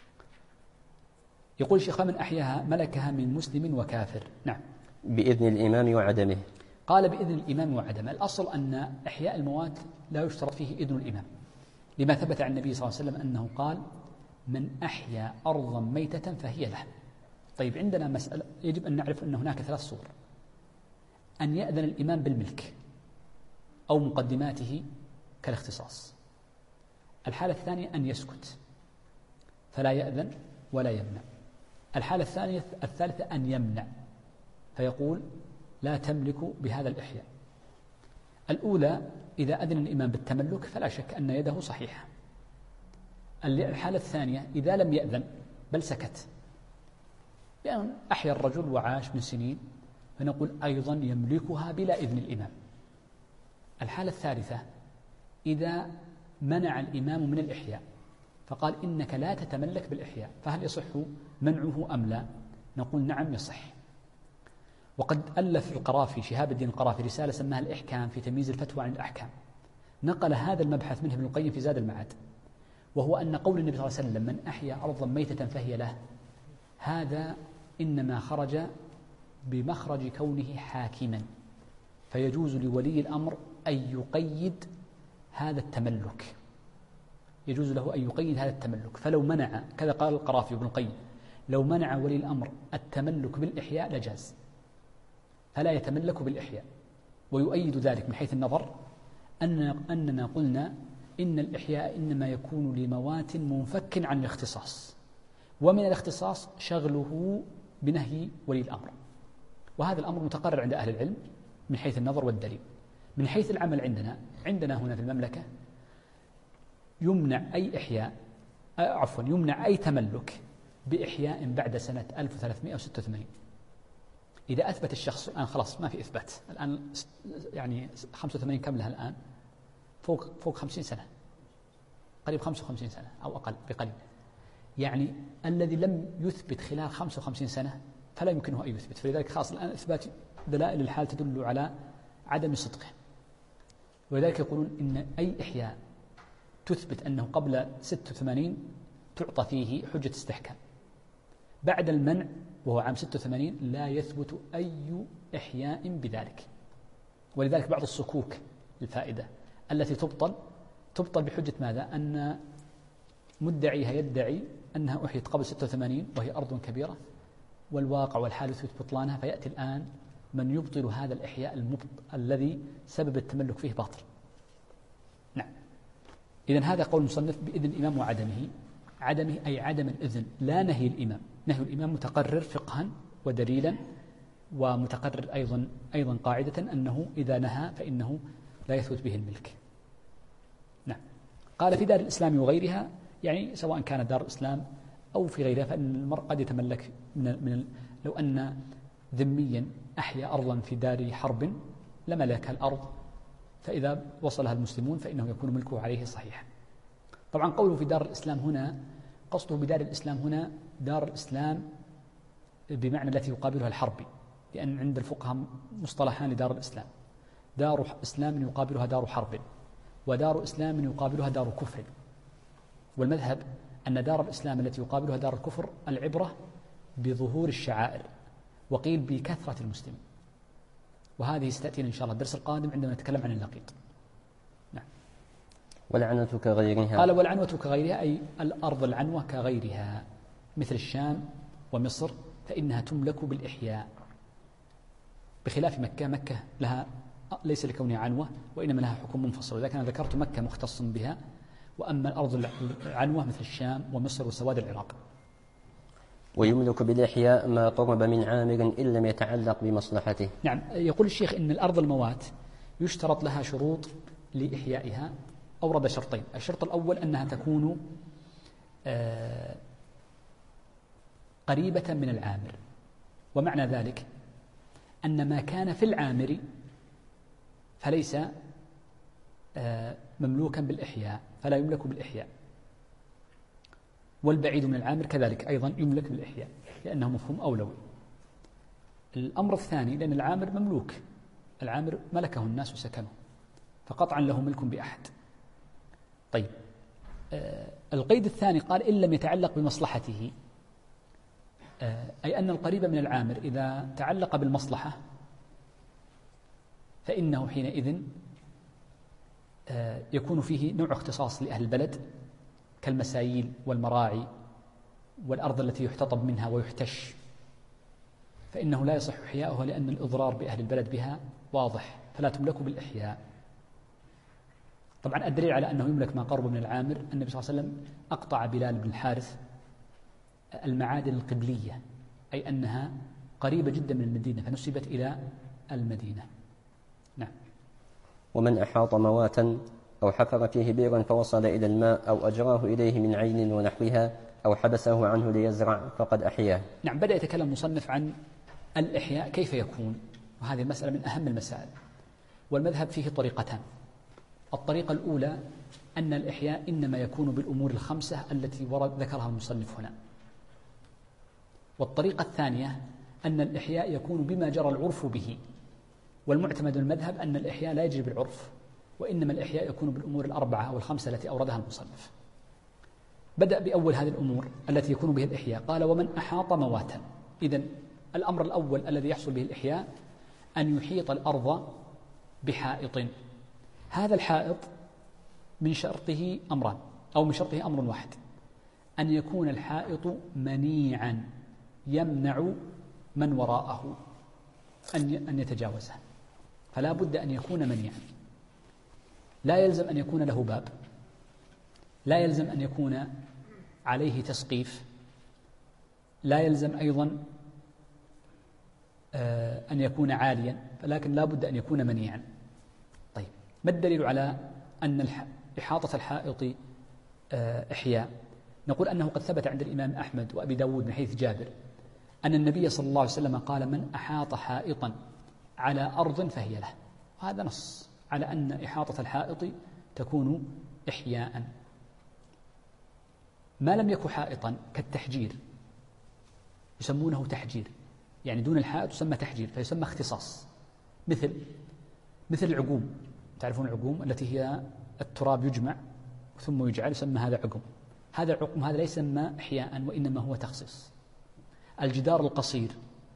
يقول الشيخ من أحياها ملكها من مسلم وكافر. نعم. بإذن الإمام وعدمه. قال بإذن الإمام وعدمه. الأصل أن إحياء الموات لا يشترط فيه إذن الإمام، لما ثبت عن النبي صلى الله عليه وسلم أنه قال من أحيا أرضا ميتة فهي له. طيب، عندنا مسألة يجب أن نعرف أن هناك 3 صور: أن يأذن الإمام بالملك أو مقدماته كالاختصاص. الحالة الثانية أن يسكت فلا يأذن ولا يمنع. الحالة الثالثة أن يمنع، فيقول لا تملك بهذا الإحياء. الأولى إذا أذن الإمام بالتملك فلا شك أن يده صحيحة. الحالة الثانية إذا لم يأذن بل سكت، يعني أحيا الرجل وعاش من سنين، فنقول أيضا يملكها بلا إذن الإمام. الحالة الثالثة إذا منع الإمام من الإحياء فقال إنك لا تتملك بالإحياء، فهل يصح منعه أم لا؟ نقول نعم يصح. وقد ألف القرافي شهاب الدين القرافي رسالة سماها الإحكام في تمييز الفتوى عن الأحكام، نقل هذا المبحث منه ابن القيم في زاد المعاد، وهو أن قول النبي صلى الله عليه وسلم من أحيا أرضا ميتة فهي له، هذا إنما خرج بمخرج كونه حاكما، فيجوز لولي الأمر أن يقيد هذا التملك، يجوز له أن يقيد هذا التملك. فلو منع، كذا قال القرافي وابن القيم، لو منع ولي الأمر التملك بالإحياء لجاز، فلا يتملك بالإحياء. ويؤيد ذلك من حيث النظر أننا قلنا إن الإحياء إنما يكون لموات منفك عن الاختصاص، ومن الاختصاص شغله بنهي ولي الأمر، وهذا الأمر متقرر عند أهل العلم من حيث النظر والدليل. من حيث العمل عندنا هنا في المملكة يمنع أي إحياء، يمنع أي تملك بإحياء بعد سنة 1386. إذا أثبت الشخص الآن خلاص ما في إثبات، الآن يعني 85 كم لها الآن؟ فوق 50 سنة، قريب 55 سنة أو أقل بقليل، يعني الذي لم يثبت خلال 55 سنة فلا يمكنه أن يثبت. فلذلك خاص الآن إثبات دلائل الحال تدل على عدم صدقه، ولذلك يقولون إن أي إحياء تثبت أنه قبل 86 تعطى فيه حجة استحكام، بعد المنع وهو عام 86 لا يثبت أي إحياء بذلك. ولذلك بعض الصكوك الفائدة التي تبطل بحجة ماذا؟ أن مدعيها يدعي أنها أحيت قبل 86 وهي أرض كبيرة، والواقع والحال يثبت بطلانها، فيأتي الآن من يبطل هذا الإحياء الذي سبب التملك فيه باطل. نعم. إذن هذا قول المصنف بإذن الإمام وعدمه. عدمه أي عدم الإذن، لا نهي الإمام. نهي الإمام متقرر فقها ودليلا، ومتقرر أيضا قاعدة أنه إذا نهى فإنه لا يثبت به الملك. نعم. قال في دار الإسلام وغيرها، يعني سواء كانت دار الإسلام أو في غيرها، فإن المرء قد يتملك لو أن ذميا أحيا أرضا في دار حرب لملك الأرض، فإذا وصلها المسلمون فإنه يكون ملكه عليه صحيحا. طبعا قوله في دار الإسلام هنا قصده بدار الإسلام هنا دار الإسلام بمعنى التي يقابلها الحرب، لأن عند الفقهاء مصطلحان لدار الإسلام: دار إسلام يقابلها دار حرب، ودار إسلام يقابلها دار كفر. والمذهب أن دار الإسلام التي يقابلها دار الكفر العبرة بظهور الشعائر، وقيل بكثرة المسلمين، وهذه ستأتينا إن شاء الله الدرس القادم عندما نتكلم عن اللقيط. نعم. والعنوة كغيرها. قال والعنوة كغيرها أي الأرض العنوة كغيرها مثل الشام ومصر، فإنها تملك بالإحياء، بخلاف مكة. مكة لها ليس لكونها عنوة، وإنما لها حكم منفصل، ولكن أنا ذكرت مكة مختص بها، وأما الأرض العنوة مثل الشام ومصر وسواد العراق. ويملك بالإحياء ما قرب من عامر إن لم يتعلق بمصلحته. نعم. يقول الشيخ إن الأرض الموات يشترط لها شروط لإحيائها. أورد شرطين: الشرط الأول أنها تكون قريبة من العامر، ومعنى ذلك أن ما كان في العامر فليس مملوكا بالإحياء، فلا يملك بالإحياء، والبعيد من العامر كذلك أيضا يملك بالإحياء لأنه مفهوم أولوي. الأمر الثاني لأن العامر مملوك، العامر ملكه الناس وسكنه، فقطعا له ملك بأحد. طيب، القيد الثاني قال إن لم يتعلق بمصلحته، أي أن القريب من العامر إذا تعلق بالمصلحة فإنه حينئذ يكون فيه نوع اختصاص لأهل البلد كالمسايل والمراعي والأرض التي يحتطب منها ويحتش، فإنه لا يصح إحياؤها لأن الإضرار بأهل البلد بها واضح، فلا تملك بالإحياء. طبعا الدليل على أنه يملك ما قرب من العامر النبي صلى الله عليه وسلم أقطع بلال بن الحارث المعادن القبلية، أي أنها قريبة جدا من المدينة فنسبت إلى المدينة. نعم. ومن أحاط مواتا أو حفر فيه بئرا فوصل إلى الماء أو أجراه إليه من عين ونحوها أو حبسه عنه ليزرع فقد أحياه. نعم، بدأ يتكلم المصنف عن الإحياء كيف يكون، وهذه المسألة من أهم المسائل، والمذهب فيه طريقتان. الطريقة الأولى أن الإحياء إنما يكون بالأمور الخمسة التي ذكرها المصنف هنا، والطريقة الثانية أن الإحياء يكون بما جرى العرف به، والمعتمد المذهب أن الإحياء لا يجري بالعرف، وإنما الإحياء يكون بالأمور الأربعة أو الخمسة التي أوردها المصنف. بدأ بأول هذه الأمور التي يكون بها الإحياء، قال ومن أحاط مواتا. إذن الأمر الأول الذي يحصل به الإحياء أن يحيط الأرض بحائط. هذا الحائط من شرطه أمران، أو من شرطه أمر واحد، أن يكون الحائط منيعا يمنع من وراءه أن يتجاوزه، فلا بد أن يكون منيعا. لا يلزم أن يكون له باب، لا يلزم أن يكون عليه تسقيف، لا يلزم أيضا أن يكون عاليا، لكن لا بد أن يكون منيعا. طيب، ما الدليل على أن إحاطة الحائط إحياء؟ نقول أنه قد ثبت عند الإمام أحمد وأبي داود من حديث جابر أن النبي صلى الله عليه وسلم قال من أحاط حائطا على أرض فهي له. هذا نص على أن إحاطة الحائط تكون إحياء. ما لم يكن حائطا كالتحجير يسمونه تحجير، يعني دون الحائط يسمى تحجير فيسمى اختصاص، مثل العقوم. تعرفون العقوم التي هي التراب يجمع ثم يجعل، يسمى هذا عقم. هذا العقم هذا لا يسمى إحياء وإنما هو تخصيص. الجدار القصير،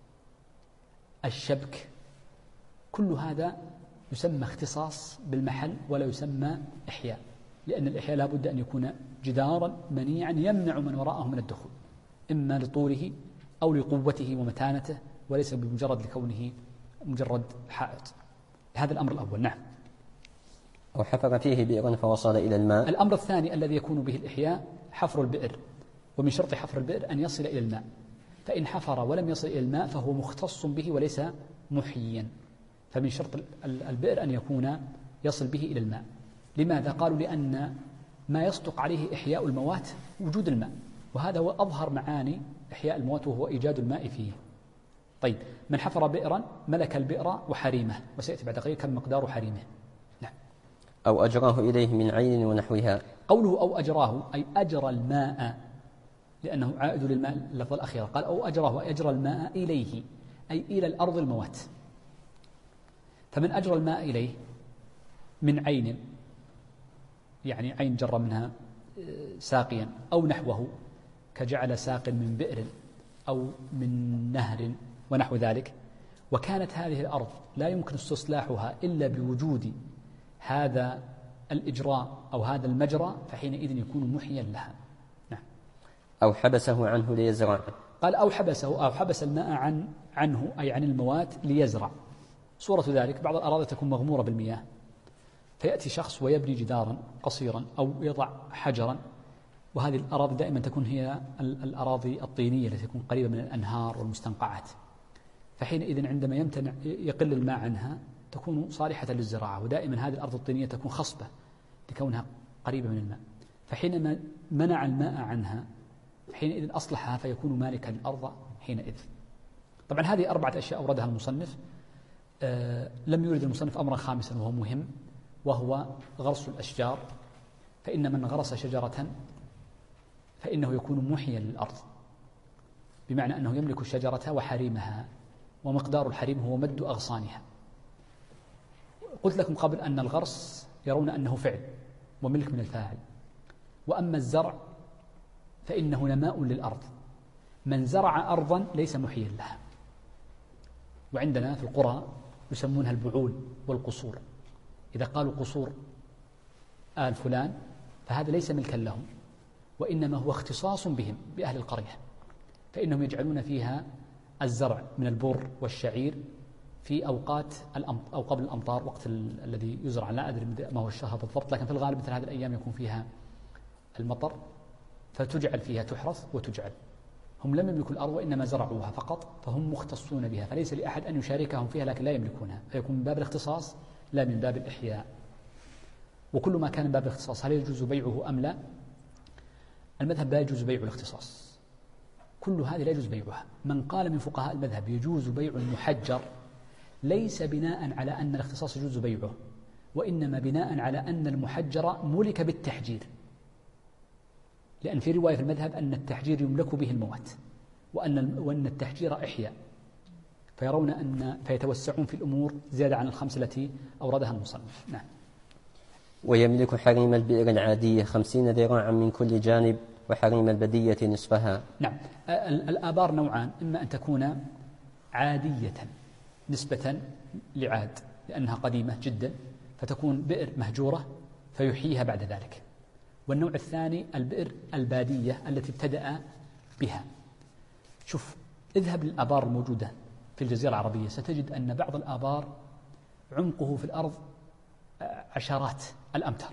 الشبك، كل هذا يسمى اختصاص بالمحل ولا يسمى إحياء، لأن الإحياء لا بد أن يكون جدارا منيعا يمنع من وراءه من الدخول، إما لطوله أو لقوته ومتانته، وليس بمجرد لكونه مجرد حائط. هذا الأمر الأول. نعم. أو حفر فيه بئرا فوصل إلى الماء. الأمر الثاني الذي يكون به الإحياء حفر البئر، ومن شرط حفر البئر أن يصل إلى الماء، فإن حفر ولم يصل إلى الماء فهو مختص به وليس محييا. فمن شرط البئر أن يكون يصل به إلى الماء. لماذا؟ قالوا لأن ما يصدق عليه إحياء الموات وجود الماء، وهذا هو أظهر معاني إحياء الموات وهو إيجاد الماء فيه. طيب، من حفر بئرا ملك البئر وحريمه، وسيأتي بعد قليل كم مقدار حريمه. نعم. أو أجراه إليه من عين ونحوها. قوله أو أجراه أي أجرى الماء، لأنه عائد للماء اللفظ الأخير. قال أو أجراه أي أجرى الماء إليه، أي إلى الأرض الموات. فمن أجرى الماء إليه من عين، يعني عين جر منها ساقيا، أو نحوه كجعل ساق من بئر أو من نهر ونحو ذلك، وكانت هذه الأرض لا يمكن استصلاحها إلا بوجود هذا الإجراء أو هذا المجرى، فحينئذ يكون محيا لها. نعم. أو حبسه عنه ليزرع. قال أو حبسه أو حبس الماء عنه أي عن الموات ليزرع. صورة ذلك بعض الأراضي تكون مغمورة بالمياه، فيأتي شخص ويبني جدارا قصيرا أو يضع حجرا، وهذه الأراضي دائما تكون هي الأراضي الطينية التي تكون قريبة من الأنهار والمستنقعات، فحينئذ عندما يمتنع يقل الماء عنها تكون صالحة للزراعة، ودائما هذه الأرض الطينية تكون خصبة لكونها قريبة من الماء، فحينما منع الماء عنها حينئذ أصلحها فيكون مالكا للأرض حينئذ. طبعا هذه 4 أشياء أوردها المصنف. لم يورد المصنف أمرا خامسا وهو مهم، وهو غرس الأشجار، فإن من غرس شجرة فإنه يكون محيا للأرض، بمعنى أنه يملك الشجرة وحريمها، ومقدار الحريم هو مد أغصانها. قلت لكم قبل أن الغرس يرون أنه فعل وملك من الفاعل، وأما الزرع فإنه نماء للأرض. من زرع أرضا ليس محيا لها. وعندنا في القرى يسمونها البعول والقصور، إذا قالوا قصور آل فلان فهذا ليس ملكا لهم، وإنما هو اختصاص بهم بأهل القرية، فإنهم يجعلون فيها الزرع من البر والشعير في أوقات أو قبل الأمطار، وقت الذي يزرع، لا أدري ما هو الشهر بالضبط، لكن في الغالب مثل هذه الأيام يكون فيها المطر، فتجعل فيها تحرث وتجعل. هم لم يملكوا الأرض وإنما زرعوها فقط، فهم مختصون بها، فليس لأحد أن يشاركهم فيها لكن لا يملكونها، فيكون من باب الاختصاص لا من باب الإحياء. وكل ما كان من باب الاختصاص هل يجوز بيعه أم لا؟ المذهب لا يجوز بيع الاختصاص، كل هذه لا يجوز بيعها. من قال من فقهاء المذهب يجوز بيع المحجر ليس بناء على أن الاختصاص يجوز بيعه، وإنما بناء على أن المحجر ملك بالتحجير، لأن في رواية في المذهب أن التحجير يملك به الموت، وأن التحجير إحياء، فيرون فيتوسعون في الأمور زيادة عن الخمس التي أوردها المصنف. نعم. ويملك حريم البئر العادية 50 ذراعا من كل جانب، وحريم البدية نصفها. نعم. الآبار نوعان، إما أن تكون عادية نسبة لعاد لأنها قديمة جدا فتكون بئر مهجورة فيحييها بعد ذلك، والنوع الثاني البئر البادية التي ابتدأ بها. شوف، اذهب للآبار الموجودة في الجزيرة العربية ستجد أن بعض الآبار عمقه في الأرض عشرات الأمتار،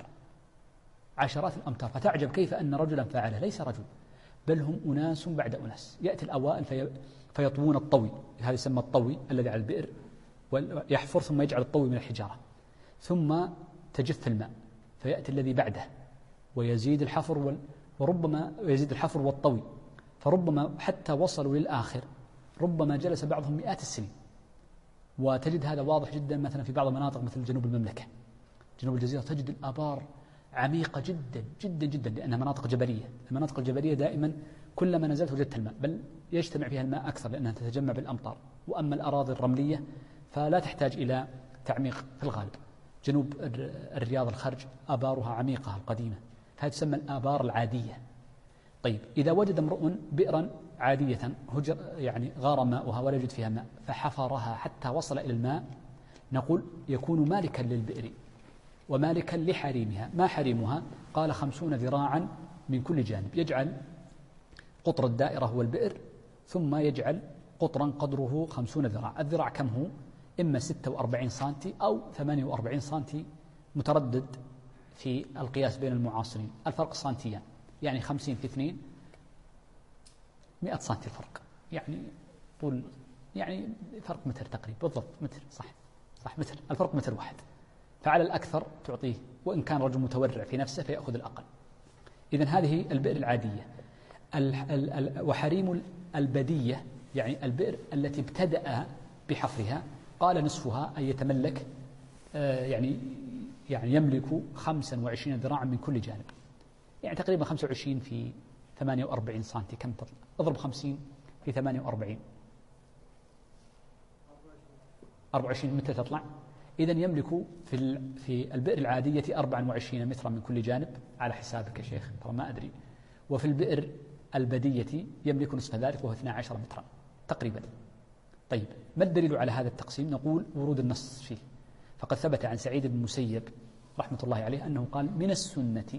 فتعجب كيف أن رجلا فعله، ليس رجل بل هم أناس بعد أناس. يأتي الأوائل فيطوون الطوي، هذا يسمى الطوي الذي على البئر، ويحفر ثم يجعل الطوي من الحجارة، ثم تجف الماء فيأتي الذي بعده ويزيد الحفر وربما يزيد الحفر والطوي، فربما حتى وصلوا للآخر ربما جلس بعضهم مئات السنين. وتجد هذا واضح جدا مثلا في بعض المناطق مثل جنوب المملكة، جنوب الجزيرة، تجد الآبار عميقة جدا جدا جدا لأنها مناطق جبلية. المناطق الجبلية دائما كلما نزلت وجدت الماء، بل يجتمع فيها الماء أكثر لأنها تتجمع بالأمطار. وأما الأراضي الرملية فلا تحتاج إلى تعميق في الغالب. جنوب الرياض الخرج آبارها عميقة القديمة، فهذه تسمى الآبار العادية. طيب، إذا وجد امرؤ بئرا عادية هجر يعني غار ماؤها ولا يوجد فيها ماء فحفرها حتى وصل إلى الماء، نقول يكون مالكا للبئر ومالكا لحريمها. ما حريمها؟ قال 50 ذراعا من كل جانب، يجعل قطر الدائرة هو البئر ثم يجعل قطرا قدره 50 ذراع. الذراع كم هو؟ إما 46 سنتي أو 48 سنتي، متردد في القياس بين المعاصرين، الفرق سنتيان، يعني 50 في 2 100 سنتي الفرق، يعني طول يعني فرق متر تقريبا، بالضبط متر، صح متر، الفرق متر واحد، فعلى الأكثر تعطيه، وإن كان رجل متورع في نفسه فيأخذ الأقل. إذن هذه البئر العادية. وحريم البدية يعني البئر التي ابتدأ بحفرها، قال نصفها أن يتملك يعني يملك 25 ذراعا من كل جانب، يعني تقريبا 25 في 48 سنتي، كم تطلع؟ اضرب 50 في 48 24 متر تطلع. إذن يملك في البئر العادية 24 مترا من كل جانب على حسابك يا شيخ، ترى ما أدري. وفي البئر البدية يملك نصف ذلك وهو 12 مترا تقريبا. طيب، ما الدليل على هذا التقسيم؟ نقول ورود النص فيه، فقد ثبت عن سعيد بن المسيب رحمة الله عليه أنه قال من السنة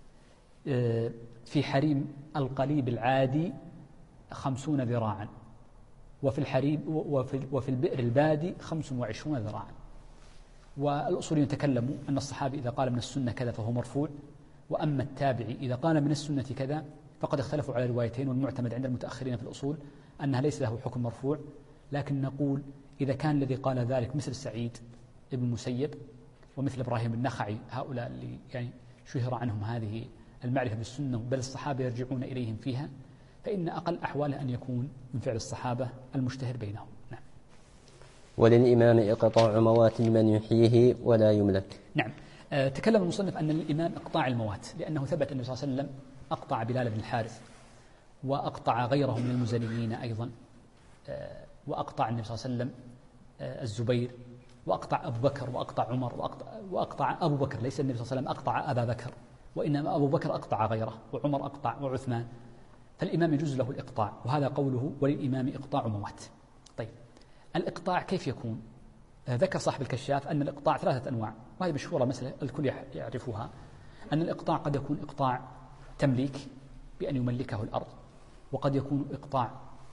في حريم القليب العادي 50 ذراعا، وفي الحريم وفي البئر البادي 25 ذراعا. والأصوليون تكلموا أن الصحابي إذا قال من السنة كذا فهو مرفوع، وأما التابعي إذا قال من السنة كذا فقد اختلفوا على روايتين، والمعتمد عند المتأخرين في الأصول أنها ليس له حكم مرفوع. لكن نقول إذا كان الذي قال ذلك مثل سعيد بن المسيب ومثل إبراهيم النخعي، هؤلاء اللي يعني شهر عنهم هذه المعرفة بالسنة بل الصحابة يرجعون إليهم فيها، فإن أقل أحواله أن يكون من فعل الصحابة المشتهر بينهم. نعم. وللإمام إقطاع موات من يحييه ولا يملك. نعم. تكلم المصنف أن للإمام إقطاع الموات، لأنه ثبت أن النبي صلى الله عليه وسلم أقطع بلال بن الحارث، وأقطع غيره من المزنيين أيضا، وأقطع النبي صلى الله عليه وسلم الزبير، وأقطع أبو بكر، وأقطع عمر، وأقطع أبو بكر، ليس النبي صلى الله عليه وسلم أقطع أبا بكر، وإنما أبو بكر أقطع غيره، وعمر أقطع، وعثمان. فالإمام يجوز له الإقطاع، وهذا قوله وللإمام إقطاع موات. طيب، الإقطاع كيف يكون؟ ذكر صاحب الكشاف أن الإقطاع 3 أنواع، وهذه مشهورة مثل الكل يعرفها، أن الإقطاع قد يكون إقطاع تمليك بأن يملكه الأرض، وقد يكون إقطاع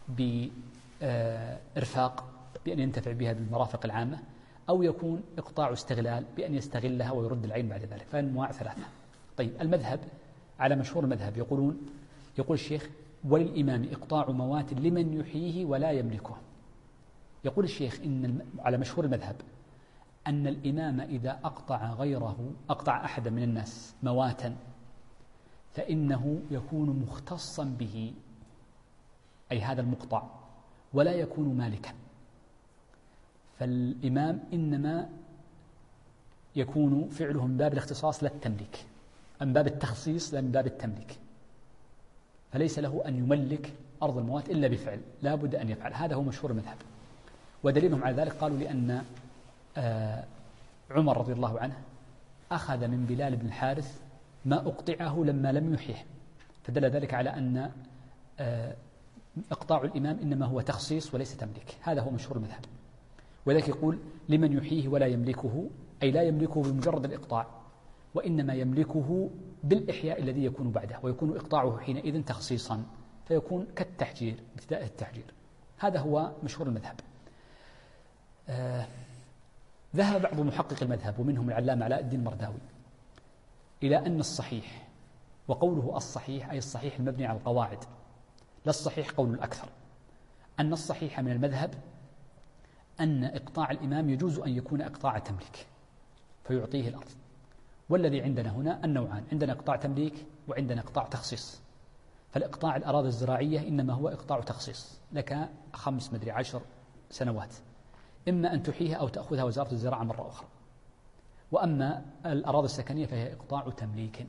بإرفاق بأن ينتفع بها بالمرافق العامة، أو يكون إقطاع استغلال بأن يستغلها ويرد العين بعد ذلك، فأنواع 3. طيب، المذهب على مشهور المذهب يقول الشيخ وللإمام إقطاع موات لمن يحييه ولا يملكه. يقول الشيخ على مشهور المذهب أن الإمام إذا أقطع أحدا من الناس مواتا فإنه يكون مختصا به، أي هذا المقطع، ولا يكون مالكا. فالإمام إنما يكون فعله من باب الاختصاص لا التمليك، من باب التخصيص لا من باب التمليك، فليس له أن يملك أرض الموات إلا بفعل، لا بد أن يفعل. هذا هو مشهور المذهب. ودليلهم على ذلك قالوا لأن عمر رضي الله عنه أخذ من بلال بن الحارث ما أقطعه لما لم يحيه، فدل ذلك على أن إقطاع الإمام إنما هو تخصيص وليس تمليك. هذا هو مشهور المذهب. وذلك يقول لمن يحييه ولا يملكه، أي لا يملكه بمجرد الإقطاع، وإنما يملكه بالإحياء الذي يكون بعده، ويكون إقطاعه حينئذ تخصيصا، فيكون كالتحجير، ابتداء التحجير. هذا هو مشهور المذهب. ذهب بعض محقق المذهب ومنهم العلامة علاء الدين المرداوي إلى أن الصحيح، وقوله الصحيح أي الصحيح المبني على القواعد، لا الصحيح قول الأكثر، أن الصحيح من المذهب أن إقطاع الإمام يجوز أن يكون إقطاع تمليك فيعطيه الأرض. والذي عندنا هنا النوعان، عندنا إقطاع تمليك وعندنا إقطاع تخصيص. فالإقطاع الأراضي الزراعية إنما هو إقطاع تخصيص، لك 10 سنوات، إما أن تحييها أو تأخذها وزارة الزراعة مرة أخرى. وأما الأراضي السكنية فهي إقطاع تمليك.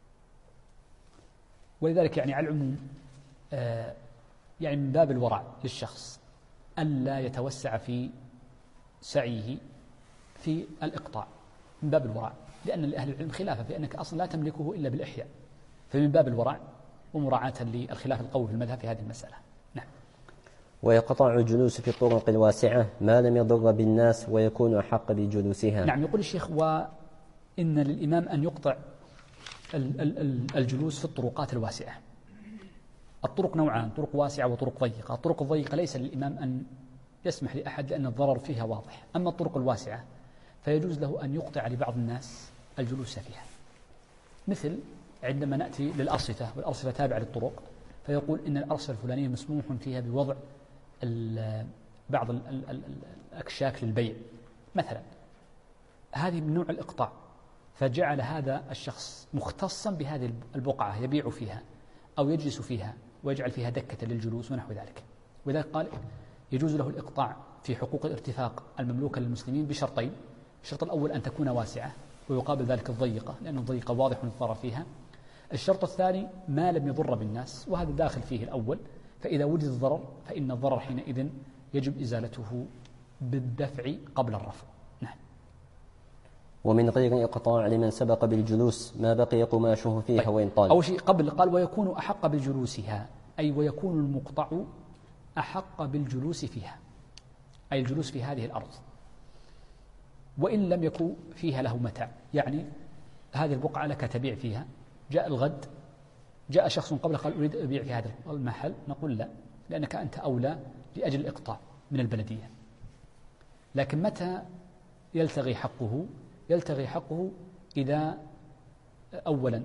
ولذلك يعني على العموم يعني من باب الورع للشخص ألا يتوسع في سعيه في الإقطاع، من باب الورع، لأن لأهل العلم خلافة في أنك أصلا لا تملكه إلا بالإحياء، فمن باب الورع ومراعاة للخلاف القوي في المذهب في هذه المسألة. نعم. ويقطع الجلوس في الطرق الواسعة ما لم يضر بالناس ويكون أحق بجلوسها. نعم. يقول الشيخ وإن للإمام أن يقطع الجلوس في الطرقات الواسعة. الطرق نوعان، طرق واسعة وطرق ضيقة. الطرق الضيقة ليس للإمام أن يسمح لأحد لأن الضرر فيها واضح. أما الطرق الواسعة فيجوز له أن يقطع لبعض الناس الجلوس فيها، مثل عندما نأتي للأرصفة، والأرصفة تابعة للطرق، فيقول إن الأرصفة الفلانية مسموح فيها بوضع بعض الأكشاك للبيع مثلا، هذه من نوع الإقطاع، فجعل هذا الشخص مختصا بهذه البقعة يبيع فيها أو يجلس فيها ويجعل فيها دكة للجلوس ونحو ذلك. ولذلك قال يجوز له الإقطاع في حقوق الارتفاق المملوكة للمسلمين بشرطين: الشرط الأول أن تكون واسعة، ويقابل ذلك الضيقة لأن الضيقة واضح الضرر فيها. الشرط الثاني ما لم يضر بالناس، وهذا داخل فيه الأول، فإذا وجد الضرر فإن الضرر حينئذ يجب إزالته بالدفع قبل الرفع. نعم. ومن غير إقطاع لمن سبق بالجلوس ما بقي قماشه فيها وإن طال. أول شيء قبل قال ويكون أحق بالجلوسها، أي ويكون المقطع أحق بالجلوس فيها، أي الجلوس في هذه الأرض، وإن لم يكن فيها له متاع. يعني هذه البقعة لك تبيع فيها، جاء الغد جاء شخص قبل قال أريد أبيع في هذا المحل، نقول لا، لأنك أنت أولى لأجل الإقطاع من البلدية. لكن متى يلتغي حقه؟ يلتغي حقه إذا أولا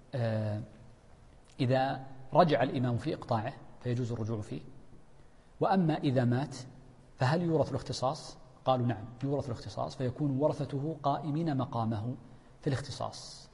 إذا رجع الإمام في إقطاعه فيجوز الرجوع فيه. وأما إذا مات فهل يورث الاختصاص؟ قالوا نعم يورث الاختصاص، فيكون ورثته قائمين مقامه في الاختصاص.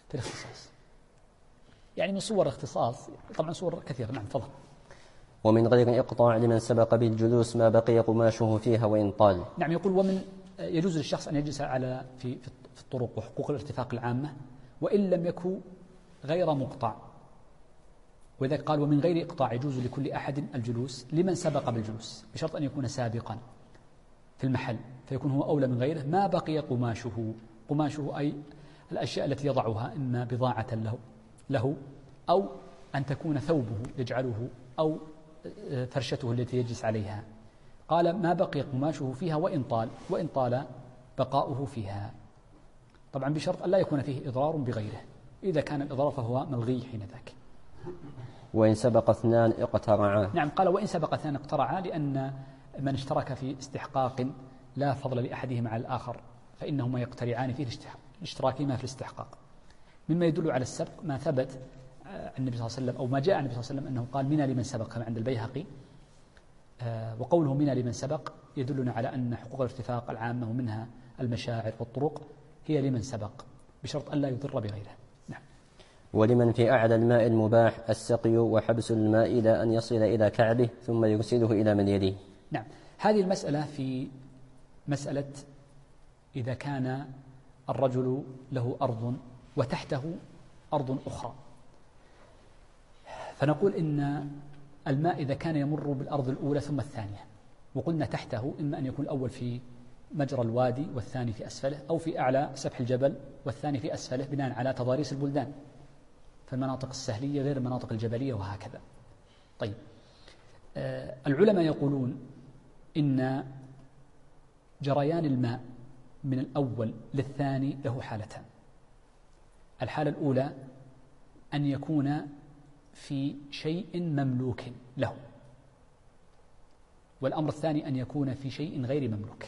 يعني من صور الاختصاص طبعا صور كثيرة. نعم تفضل. ومن غير إقطاع لمن سبق بالجلوس ما بقي قماشه فيها وإن طال. نعم. يقول ومن يجوز للشخص أن يجلس في الطرق وحقوق الارتفاق العامة وإن لم يكن غير مقطع. وذلك قال ومن غير إقطاع يجوز لكل أحد الجلوس لمن سبق بالجلوس، بشرط أن يكون سابقا في المحل فيكون هو أولى من غيره ما بقي قماشه أي الأشياء التي يضعها، إما بضاعة له أو أن تكون ثوبه يجعله أو فرشته التي يجلس عليها. قال ما بقي قماشه فيها وإن طال بقاؤه فيها، طبعا بشرط أن لا يكون فيه إضرار بغيره، إذا كان الإضرار فهو ملغي حين ذاك. وإن سبق اثنان اقترعا. نعم. قال وإن سبق اثنان اقترعا، لأن من اشترك في استحقاق لا فضل لأحدهما على الآخر فإنهما يقترعان فيه لاشتراكهما في الاستحقاق. مما يدل على السبق ما ثبت النبي صلى الله عليه وسلم أو ما جاء عن النبي صلى الله عليه وسلم أنه قال منى لمن سبق كما عند البيهقي. وقوله منى لمن سبق يدلنا على أن حقوق الارتفاق العامة ومنها المشاعر والطرق هي لمن سبق بشرط أن لا يضر بغيره. نعم. ولمن في أعلى الماء المباح السقي وحبس الماء إلى أن يصل إلى كعبه ثم يرسله إلى من يليه. نعم. هذه المسألة في مسألة إذا كان الرجل له أرض وتحته أرض أخرى، فنقول إن الماء إذا كان يمر بالأرض الأولى ثم الثانية، وقلنا تحته إما أن يكون الأول في مجرى الوادي والثاني في أسفله، أو في أعلى سفح الجبل والثاني في أسفله، بناء على تضاريس البلدان فالمناطق السهلية غير المناطق الجبلية وهكذا. طيب، العلماء يقولون إن جريان الماء من الأول للثاني له حالتان. الحالة الأولى أن يكون في شيء مملوك له، والأمر الثاني أن يكون في شيء غير مملوك.